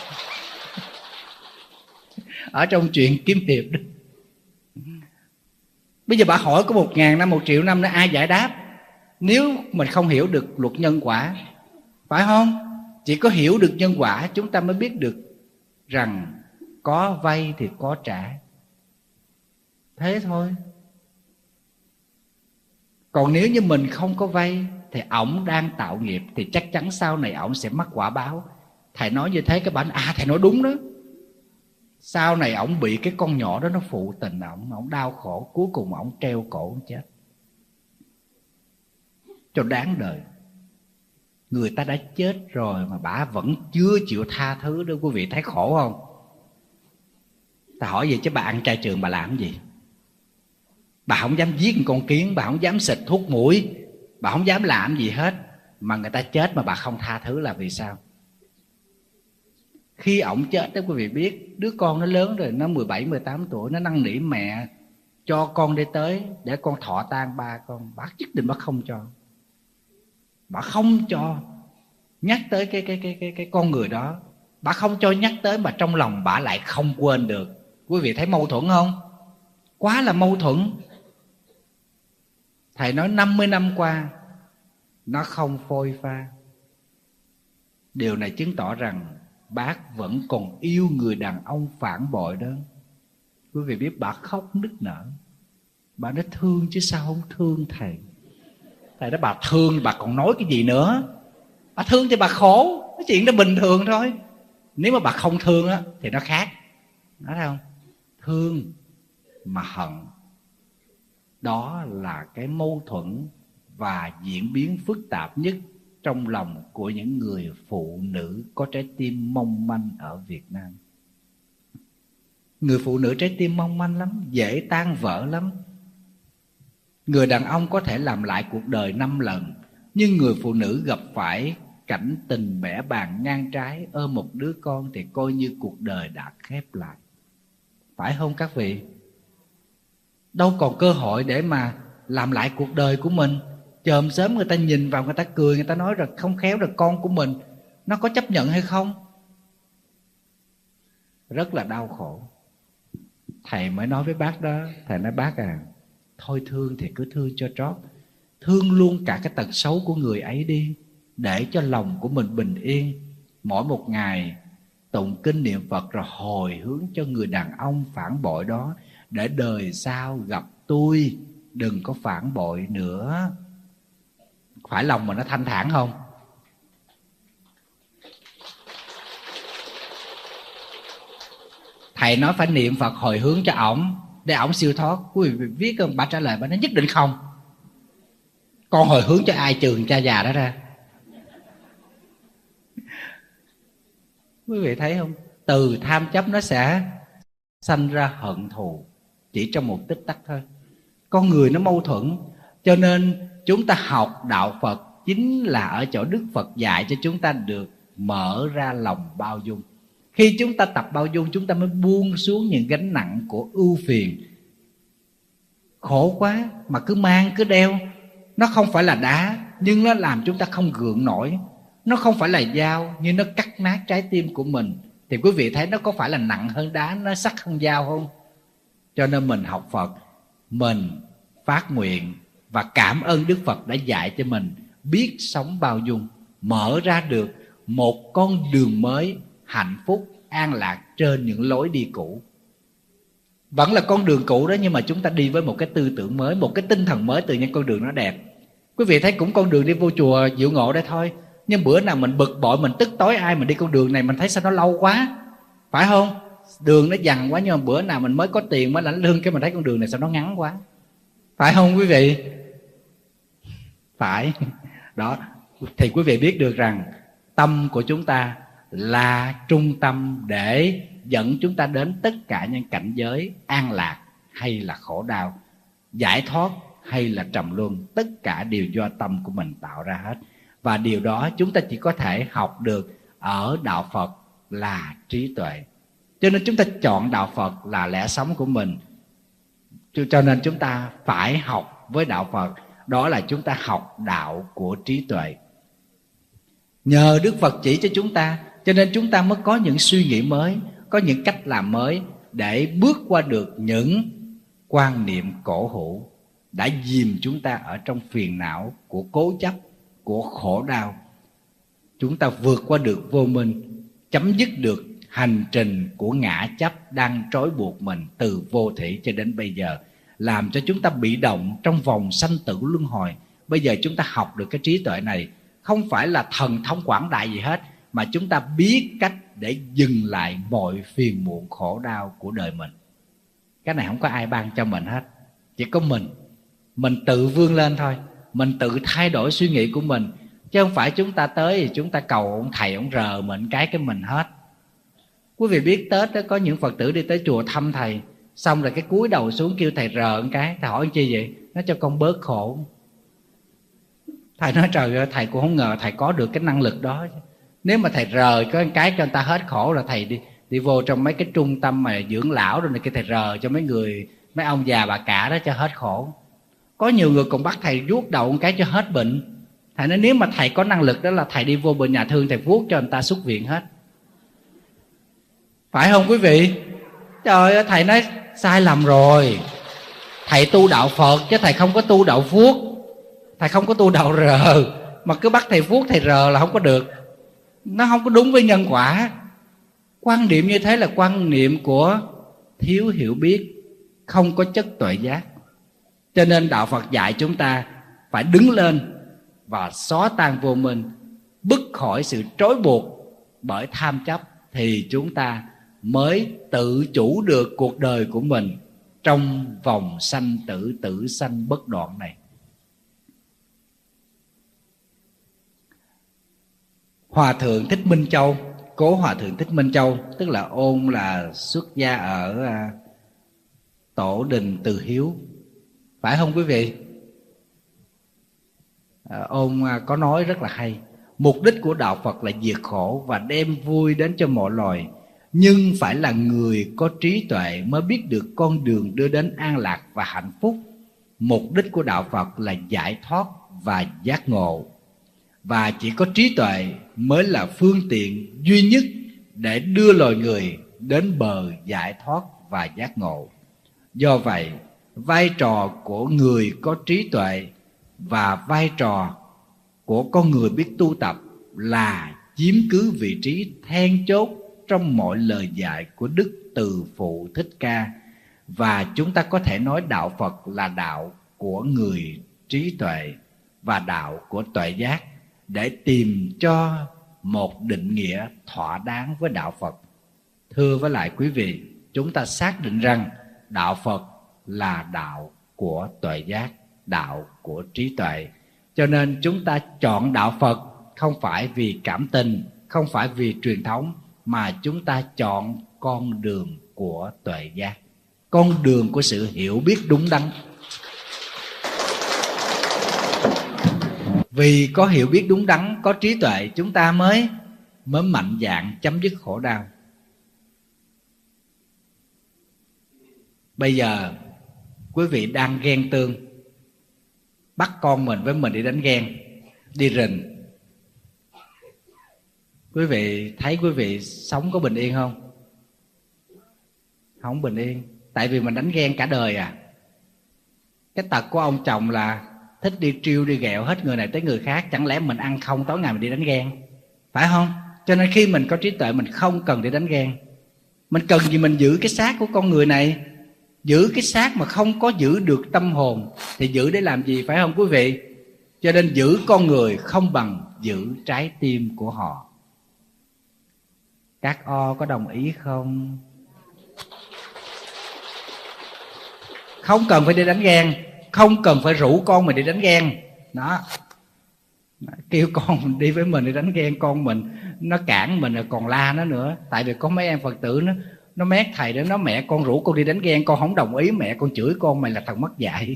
Ở trong chuyện kiếm hiệp đó. Bây giờ bà hỏi có một ngàn năm, một triệu năm nữa ai giải đáp? Nếu mình không hiểu được luật nhân quả, phải không? Chỉ có hiểu được nhân quả chúng ta mới biết được rằng có vay thì có trả. Thế thôi. Còn nếu như mình không có vay thì ổng đang tạo nghiệp, thì chắc chắn sau này ổng sẽ mắc quả báo. Thầy nói như thế các bạn, à thầy nói đúng đó. Sau này ổng bị cái con nhỏ đó nó phụ tình ổng, ổng đau khổ, cuối cùng ổng treo cổ ổng chết. Cho đáng đời. Người ta đã chết rồi mà bả vẫn chưa chịu tha thứ đó, quý vị thấy khổ không? Ta hỏi vậy chứ bà ăn chay trường bà làm gì? Bà không dám giết một con kiến, bà không dám xịt thuốc mũi, bà không dám làm gì hết, mà người ta chết mà bà không tha thứ là vì sao? Khi ổng chết đó quý vị biết, đứa con nó lớn rồi, nó mười bảy, mười tám tuổi, nó năn nỉ mẹ cho con đi tới để con thọ tang ba con. Bà nhất định bà không cho. Bà không cho nhắc tới cái cái cái cái cái con người đó. Bà không cho nhắc tới mà trong lòng bà lại không quên được. Quý vị thấy mâu thuẫn không? Quá là mâu thuẫn. Thầy nói năm mươi năm qua nó không phôi pha. Điều này chứng tỏ rằng bác vẫn còn yêu người đàn ông phản bội đó. Quý vị biết bà khóc nức nở. Bà nói thương chứ sao không thương thầy. Thầy nói bà thương bà còn nói cái gì nữa. Bà thương thì bà khổ. Cái chuyện đó bình thường thôi. Nếu mà bà không thương á thì nó khác. Nói thấy không? Thương mà hận, đó là cái mâu thuẫn và diễn biến phức tạp nhất trong lòng của những người phụ nữ có trái tim mong manh ở Việt Nam. Người phụ nữ trái tim mong manh lắm, dễ tan vỡ lắm. Người đàn ông có thể làm lại cuộc đời năm lần, nhưng người phụ nữ gặp phải cảnh tình bẻ bàng ngang trái, ôm một đứa con thì coi như cuộc đời đã khép lại. Phải không các vị? Đâu còn cơ hội để mà làm lại cuộc đời của mình. Chòm sớm người ta nhìn vào, người ta cười, người ta nói rằng không khéo rồi con của mình nó có chấp nhận hay không. Rất là đau khổ. Thầy mới nói với bác đó, thầy nói bác à, thôi thương thì cứ thương cho trót. Thương luôn cả cái tật xấu của người ấy đi, để cho lòng của mình bình yên. Mỗi một ngày tụng kinh niệm Phật rồi hồi hướng cho người đàn ông phản bội đó, để đời sau gặp tôi đừng có phản bội nữa. Phải lòng mà nó thanh thản không? Thầy nói phải niệm Phật hồi hướng cho ổng để ổng siêu thoát. Quý vị viết không? Bà trả lời bà nói nhất định không. Con hồi hướng cho ai trường cha già đó ra. Quý vị thấy không? Từ tham chấp nó sẽ sanh ra hận thù chỉ trong một tích tắc thôi. Con người nó mâu thuẫn, cho nên chúng ta học đạo Phật chính là ở chỗ Đức Phật dạy cho chúng ta được mở ra lòng bao dung. Khi chúng ta tập bao dung, chúng ta mới buông xuống những gánh nặng của ưu phiền. Khổ quá mà cứ mang cứ đeo. Nó không phải là đá, nhưng nó làm chúng ta không gượng nổi. Nó không phải là dao, nhưng nó cắt nát trái tim của mình. Thì quý vị thấy nó có phải là nặng hơn đá, nó sắc hơn dao không? Cho nên mình học Phật, mình phát nguyện và cảm ơn Đức Phật đã dạy cho mình biết sống bao dung, mở ra được một con đường mới hạnh phúc, an lạc trên những lối đi cũ. Vẫn là con đường cũ đó, nhưng mà chúng ta đi với một cái tư tưởng mới, một cái tinh thần mới, tự nhiên con đường nó đẹp. Quý vị thấy cũng con đường đi vô chùa Diệu Ngộ đây thôi, nhưng bữa nào mình bực bội, mình tức tối ai, mình đi con đường này mình thấy sao nó lâu quá, phải không? Đường nó dằn quá, nhưng mà bữa nào mình mới có tiền mới lãnh lương, cái mình thấy con đường này sao nó ngắn quá, phải không quý vị? Phải. Đó, thì quý vị biết được rằng tâm của chúng ta là trung tâm để dẫn chúng ta đến tất cả những cảnh giới an lạc hay là khổ đau, giải thoát hay là trầm luân. Tất cả đều do tâm của mình tạo ra hết. Và điều đó chúng ta chỉ có thể học được ở đạo Phật là trí tuệ. Cho nên chúng ta chọn đạo Phật là lẽ sống của mình. Cho nên chúng ta phải học với đạo Phật, đó là chúng ta học đạo của trí tuệ. Nhờ Đức Phật chỉ cho chúng ta, cho nên chúng ta mới có những suy nghĩ mới, có những cách làm mới để bước qua được những quan niệm cổ hủ đã dìm chúng ta ở trong phiền não của cố chấp, của khổ đau. Chúng ta vượt qua được vô minh, chấm dứt được hành trình của ngã chấp đang trói buộc mình từ vô thỉ cho đến bây giờ, làm cho chúng ta bị động trong vòng sanh tử luân hồi. Bây giờ chúng ta học được cái trí tuệ này, không phải là thần thông quảng đại gì hết, mà chúng ta biết cách để dừng lại mọi phiền muộn khổ đau của đời mình. Cái này không có ai ban cho mình hết, chỉ có mình. Mình tự vươn lên thôi, mình tự thay đổi suy nghĩ của mình. Chứ không phải chúng ta tới thì chúng ta cầu ông thầy ông rờ mình cái cái mình hết. Quý vị biết Tết đó, có những Phật tử đi tới chùa thăm thầy, xong rồi cái cúi đầu xuống kêu thầy rờ một cái. Thầy hỏi chi vậy? Nó cho con bớt khổ. Thầy nói trời ơi, thầy cũng không ngờ thầy có được cái năng lực đó. Nếu mà thầy rờ có một cái cho người ta hết khổ là thầy đi đi vô trong mấy cái trung tâm mà dưỡng lão rồi này kia, thầy rờ cho mấy người, mấy ông già bà cả đó cho hết khổ. Có nhiều người còn bắt thầy vuốt đầu một cái cho hết bệnh. Thầy nói nếu mà thầy có năng lực đó là thầy đi vô bệnh nhà thương, thầy vuốt cho người ta xuất viện hết. Phải không quý vị? Trời ơi, thầy nói sai lầm rồi. Thầy tu đạo Phật chứ thầy không có tu đạo vuốt. Thầy không có tu đạo rờ, mà cứ bắt thầy vuốt thầy rờ là không có được. nó không có đúng với nhân quả. Quan niệm như thế là quan niệm của thiếu hiểu biết, không có chất tuệ giác. Cho nên Đạo Phật dạy chúng ta phải đứng lên và xóa tan vô minh, bứt khỏi sự trói buộc bởi tham chấp, thì chúng ta mới tự chủ được cuộc đời của mình trong vòng sanh tử, tử sanh bất đoạn này. Hòa thượng Thích Minh Châu, cố Hòa thượng Thích Minh Châu, tức là Ôn là xuất gia ở à, Tổ đình Từ Hiếu, phải không quý vị? À, Ôn à, có nói rất là hay: mục đích của Đạo Phật là diệt khổ và đem vui đến cho mọi loài, nhưng phải là người có trí tuệ mới biết được con đường đưa đến an lạc và hạnh phúc. Mục đích của Đạo Phật là giải thoát và giác ngộ, và chỉ có trí tuệ mới là phương tiện duy nhất để đưa loài người đến bờ giải thoát và giác ngộ. Do vậy, vai trò của người có trí tuệ và vai trò của con người biết tu tập là chiếm cứ vị trí then chốt trong mọi lời dạy của Đức Từ Phụ Thích Ca. Và chúng ta có thể nói Đạo Phật là đạo của người trí tuệ và đạo của tuệ giác, để tìm cho một định nghĩa thỏa đáng với Đạo Phật. Thưa với lại quý vị, chúng ta xác định rằng Đạo Phật là đạo của tuệ giác, đạo của trí tuệ. Cho nên chúng ta chọn Đạo Phật không phải vì cảm tình, không phải vì truyền thống, mà chúng ta chọn con đường của tuệ giác, con đường của sự hiểu biết đúng đắn. Vì có hiểu biết đúng đắn, có trí tuệ, chúng ta mới mới mạnh dạn chấm dứt khổ đau. Bây giờ quý vị đang ghen tương, bắt con mình với mình đi đánh ghen, đi rình. Quý vị thấy quý vị sống có bình yên không? Không bình yên. Tại vì mình đánh ghen cả đời à. Cái tật của ông chồng là thích đi trêu đi ghẹo hết người này tới người khác. Chẳng lẽ mình ăn không tối ngày mình đi đánh ghen, phải không? Cho nên khi mình có trí tuệ, mình không cần đi đánh ghen. Mình cần gì mình giữ cái xác của con người này. Giữ cái xác mà không có giữ được tâm hồn thì giữ để làm gì, phải không quý vị? Cho nên giữ con người không bằng giữ trái tim của họ. Các o có đồng ý không? Không cần phải đi đánh ghen, không cần phải rủ con mình đi đánh ghen. Đó, kêu con mình đi với mình đi đánh ghen, con mình nó cản mình rồi còn la nó nữa. Tại vì có mấy em Phật tử nó nó mét thầy đó, nó mẹ con rủ con đi đánh ghen, con không đồng ý, mẹ con chửi con mày là thằng mất dạy.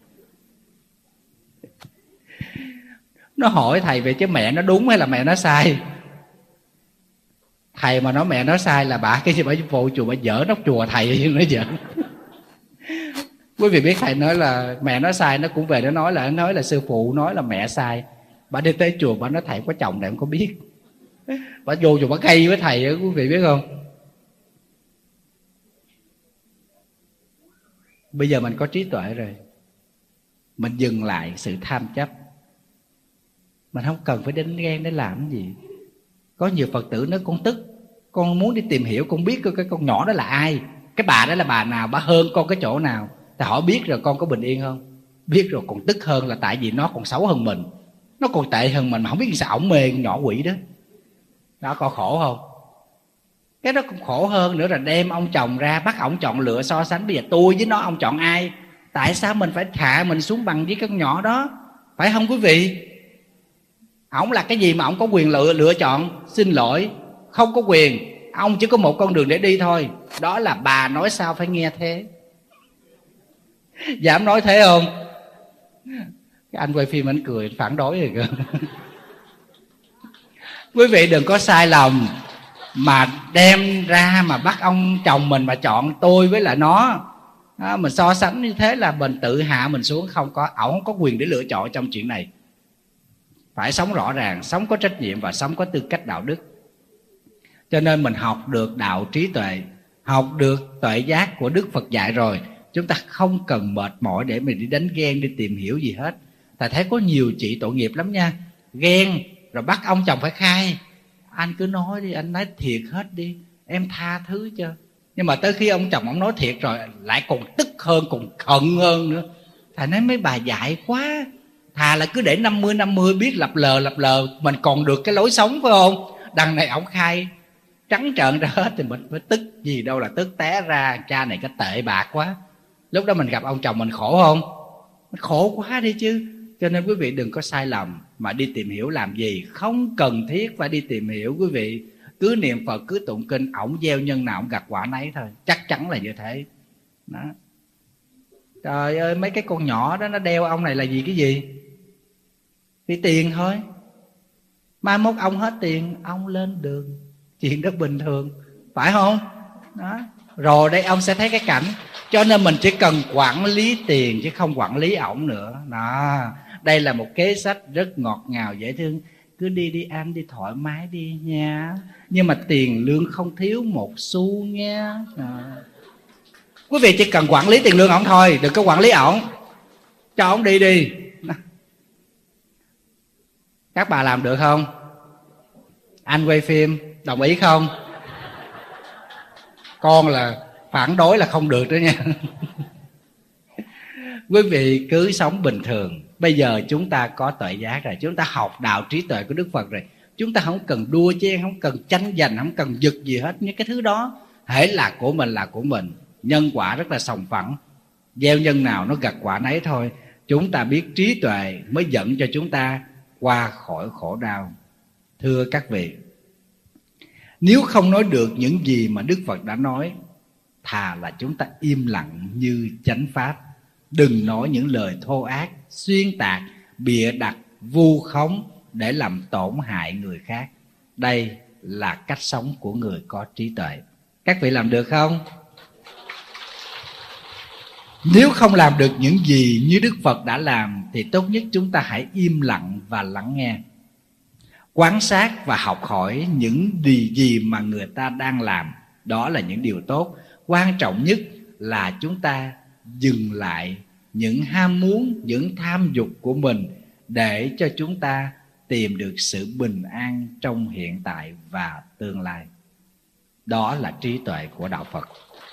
Nó hỏi thầy về chứ mẹ nó đúng hay là mẹ nó sai. Thầy mà nói mẹ nó sai là bà cái gì bà vô chùa bà dở nóc chùa thầy nó dở. Quý vị biết thầy nói là mẹ nó sai, nó cũng về nó nói là nói là sư phụ nói là mẹ sai. Bà đi tới chùa bà nói thầy có chồng này không có biết. Bà vô chùa bà gây với thầy đó, quý vị biết không? Bây giờ mình có trí tuệ rồi, mình dừng lại sự tham chấp. Mình không cần phải đánh ghen để làm cái gì. Có nhiều Phật tử nói con tức, con muốn đi tìm hiểu, con biết cái con nhỏ đó là ai, cái bà đó là bà nào, bà hơn con cái chỗ nào. Thì hỏi biết rồi con có bình yên không? Biết rồi còn tức hơn là tại vì nó còn xấu hơn mình, nó còn tệ hơn mình mà không biết sao ổng mê con nhỏ quỷ đó. Đó, có khổ không? Cái đó còn khổ hơn nữa là đem ông chồng ra, bắt ổng chọn lựa so sánh. Bây giờ tôi với nó ông chọn ai? Tại sao mình phải hạ mình xuống bằng với con nhỏ đó? Phải không quý vị? Ổng là cái gì mà ổng có quyền lựa lựa chọn? Xin lỗi, không có quyền. Ông chỉ có một con đường để đi thôi. Đó là bà nói sao phải nghe thế. Dám nói thế không? Cái anh quay phim anh cười phản đối rồi cơ. Quý vị đừng có sai lầm mà đem ra mà bắt ông chồng mình mà chọn tôi với lại nó. Đó, mình so sánh như thế là mình tự hạ mình xuống. Không có, ổng không có quyền để lựa chọn trong chuyện này. Phải sống rõ ràng, sống có trách nhiệm và sống có tư cách đạo đức. Cho nên mình học được đạo trí tuệ, học được tuệ giác của Đức Phật dạy rồi, chúng ta không cần mệt mỏi để mình đi đánh ghen, đi tìm hiểu gì hết. Thầy thấy có nhiều chị tội nghiệp lắm nha. Ghen rồi bắt ông chồng phải khai. anh cứ nói đi, anh nói thiệt hết đi, em tha thứ cho. Nhưng mà tới khi ông chồng ông nói thiệt rồi lại còn tức hơn, còn hận hơn nữa. Thầy nói mấy bà dại quá, thà là cứ để năm mươi năm mươi, biết lập lờ lập lờ mình còn được cái lối sống, phải không? Đằng này ông khai trắng trợn ra hết thì mình phải tức gì đâu là tức, té ra cha này cái tệ bạc quá. Lúc đó mình gặp ông chồng mình khổ không? Mình khổ quá đi chứ. Cho nên quý vị đừng có sai lầm mà đi tìm hiểu làm gì, không cần thiết phải đi tìm hiểu quý vị. Cứ niệm Phật, cứ tụng kinh, ổng gieo nhân nào ổng gặt quả nấy thôi, chắc chắn là như thế đó. Trời ơi, mấy cái con nhỏ đó nó đeo ông này là vì cái gì? Vì tiền thôi. Mai mốt ông hết tiền, ông lên đường, chuyện rất bình thường, phải không? Đó. Rồi đây ông sẽ thấy cái cảnh. Cho nên mình chỉ cần quản lý tiền chứ không quản lý ổng nữa đó. Đây là một kế sách rất ngọt ngào dễ thương. Cứ đi đi anh, đi thoải mái đi nha, nhưng mà tiền lương không thiếu một xu nha đó. Quý vị chỉ cần quản lý tiền lương ổng thôi, đừng có quản lý ổng, cho ổng đi đi. Các bà làm được không? Anh quay phim đồng ý không? Con là phản đối là không được đó nha. Quý vị cứ sống bình thường. Bây giờ chúng ta có tuệ giác rồi, chúng ta học đạo trí tuệ của Đức Phật rồi, chúng ta không cần đua chen, không cần tranh giành, không cần giật gì hết. Những cái thứ đó hễ là của mình là của mình. Nhân quả rất là sòng phẳng, gieo nhân nào nó gặt quả nấy thôi. Chúng ta biết trí tuệ mới dẫn cho chúng ta qua khỏi khổ đau. Thưa các vị, nếu không nói được những gì mà Đức Phật đã nói, thà là chúng ta im lặng như chánh pháp. Đừng nói những lời thô ác, xuyên tạc, bịa đặt, vu khống để làm tổn hại người khác. Đây là cách sống của người có trí tuệ. Các vị làm được không? Nếu không làm được những gì như Đức Phật đã làm thì tốt nhất chúng ta hãy im lặng và lắng nghe, quan sát và học hỏi những điều gì mà người ta đang làm. Đó là những điều tốt. Quan trọng nhất là chúng ta dừng lại những ham muốn, những tham dục của mình để cho chúng ta tìm được sự bình an trong hiện tại và tương lai. Đó là trí tuệ của đạo Phật.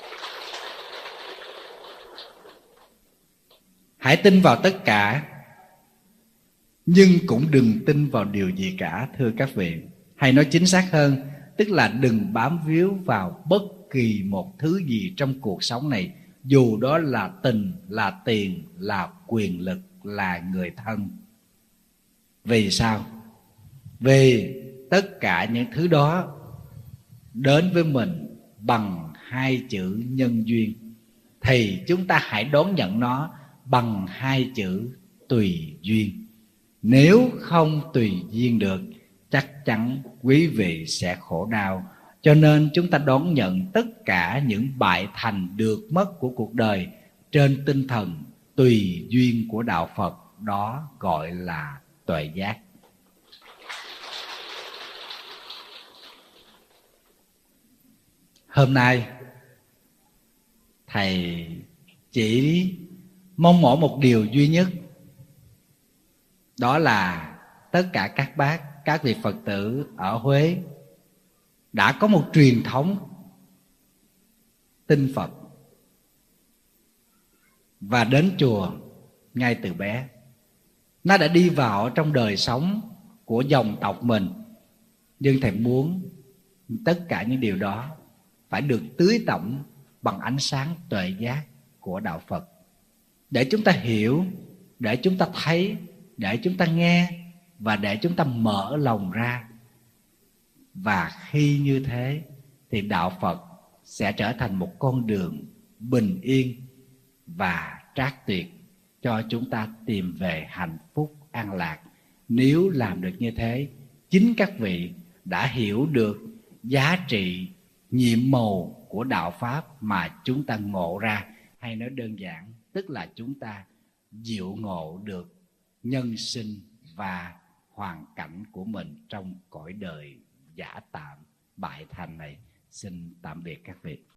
Hãy tin vào tất cả, nhưng cũng đừng tin vào điều gì cả, thưa các vị. Hay nói chính xác hơn, tức là đừng bám víu vào bất kỳ một thứ gì trong cuộc sống này, dù đó là tình, là tiền, là quyền lực, là người thân. Vì sao? Vì tất cả những thứ đó đến với mình bằng hai chữ nhân duyên, thì chúng ta hãy đón nhận nó bằng hai chữ tùy duyên. Nếu không tùy duyên được, chắc chắn quý vị sẽ khổ đau. Cho nên chúng ta đón nhận tất cả những bại thành được mất của cuộc đời trên tinh thần tùy duyên của đạo Phật. Đó gọi là tuệ giác. Hôm nay thầy chỉ mong mỏi một điều duy nhất, đó là tất cả các bác, các vị Phật tử ở Huế đã có một truyền thống tin Phật và đến chùa ngay từ bé. Nó đã đi vào trong đời sống của dòng tộc mình. Nhưng thầy muốn tất cả những điều đó phải được tưới tẩm bằng ánh sáng tuệ giác của đạo Phật, để chúng ta hiểu, để chúng ta thấy, để chúng ta nghe và để chúng ta mở lòng ra. Và khi như thế thì đạo Phật sẽ trở thành một con đường bình yên và trác tuyệt cho chúng ta tìm về hạnh phúc an lạc. Nếu làm được như thế, chính các vị đã hiểu được giá trị nhiệm màu của đạo Pháp mà chúng ta ngộ ra. Hay nói đơn giản, tức là chúng ta diệu ngộ được nhân sinh và hoàn cảnh của mình trong cõi đời giả tạm bại thành này. Xin tạm biệt các vị.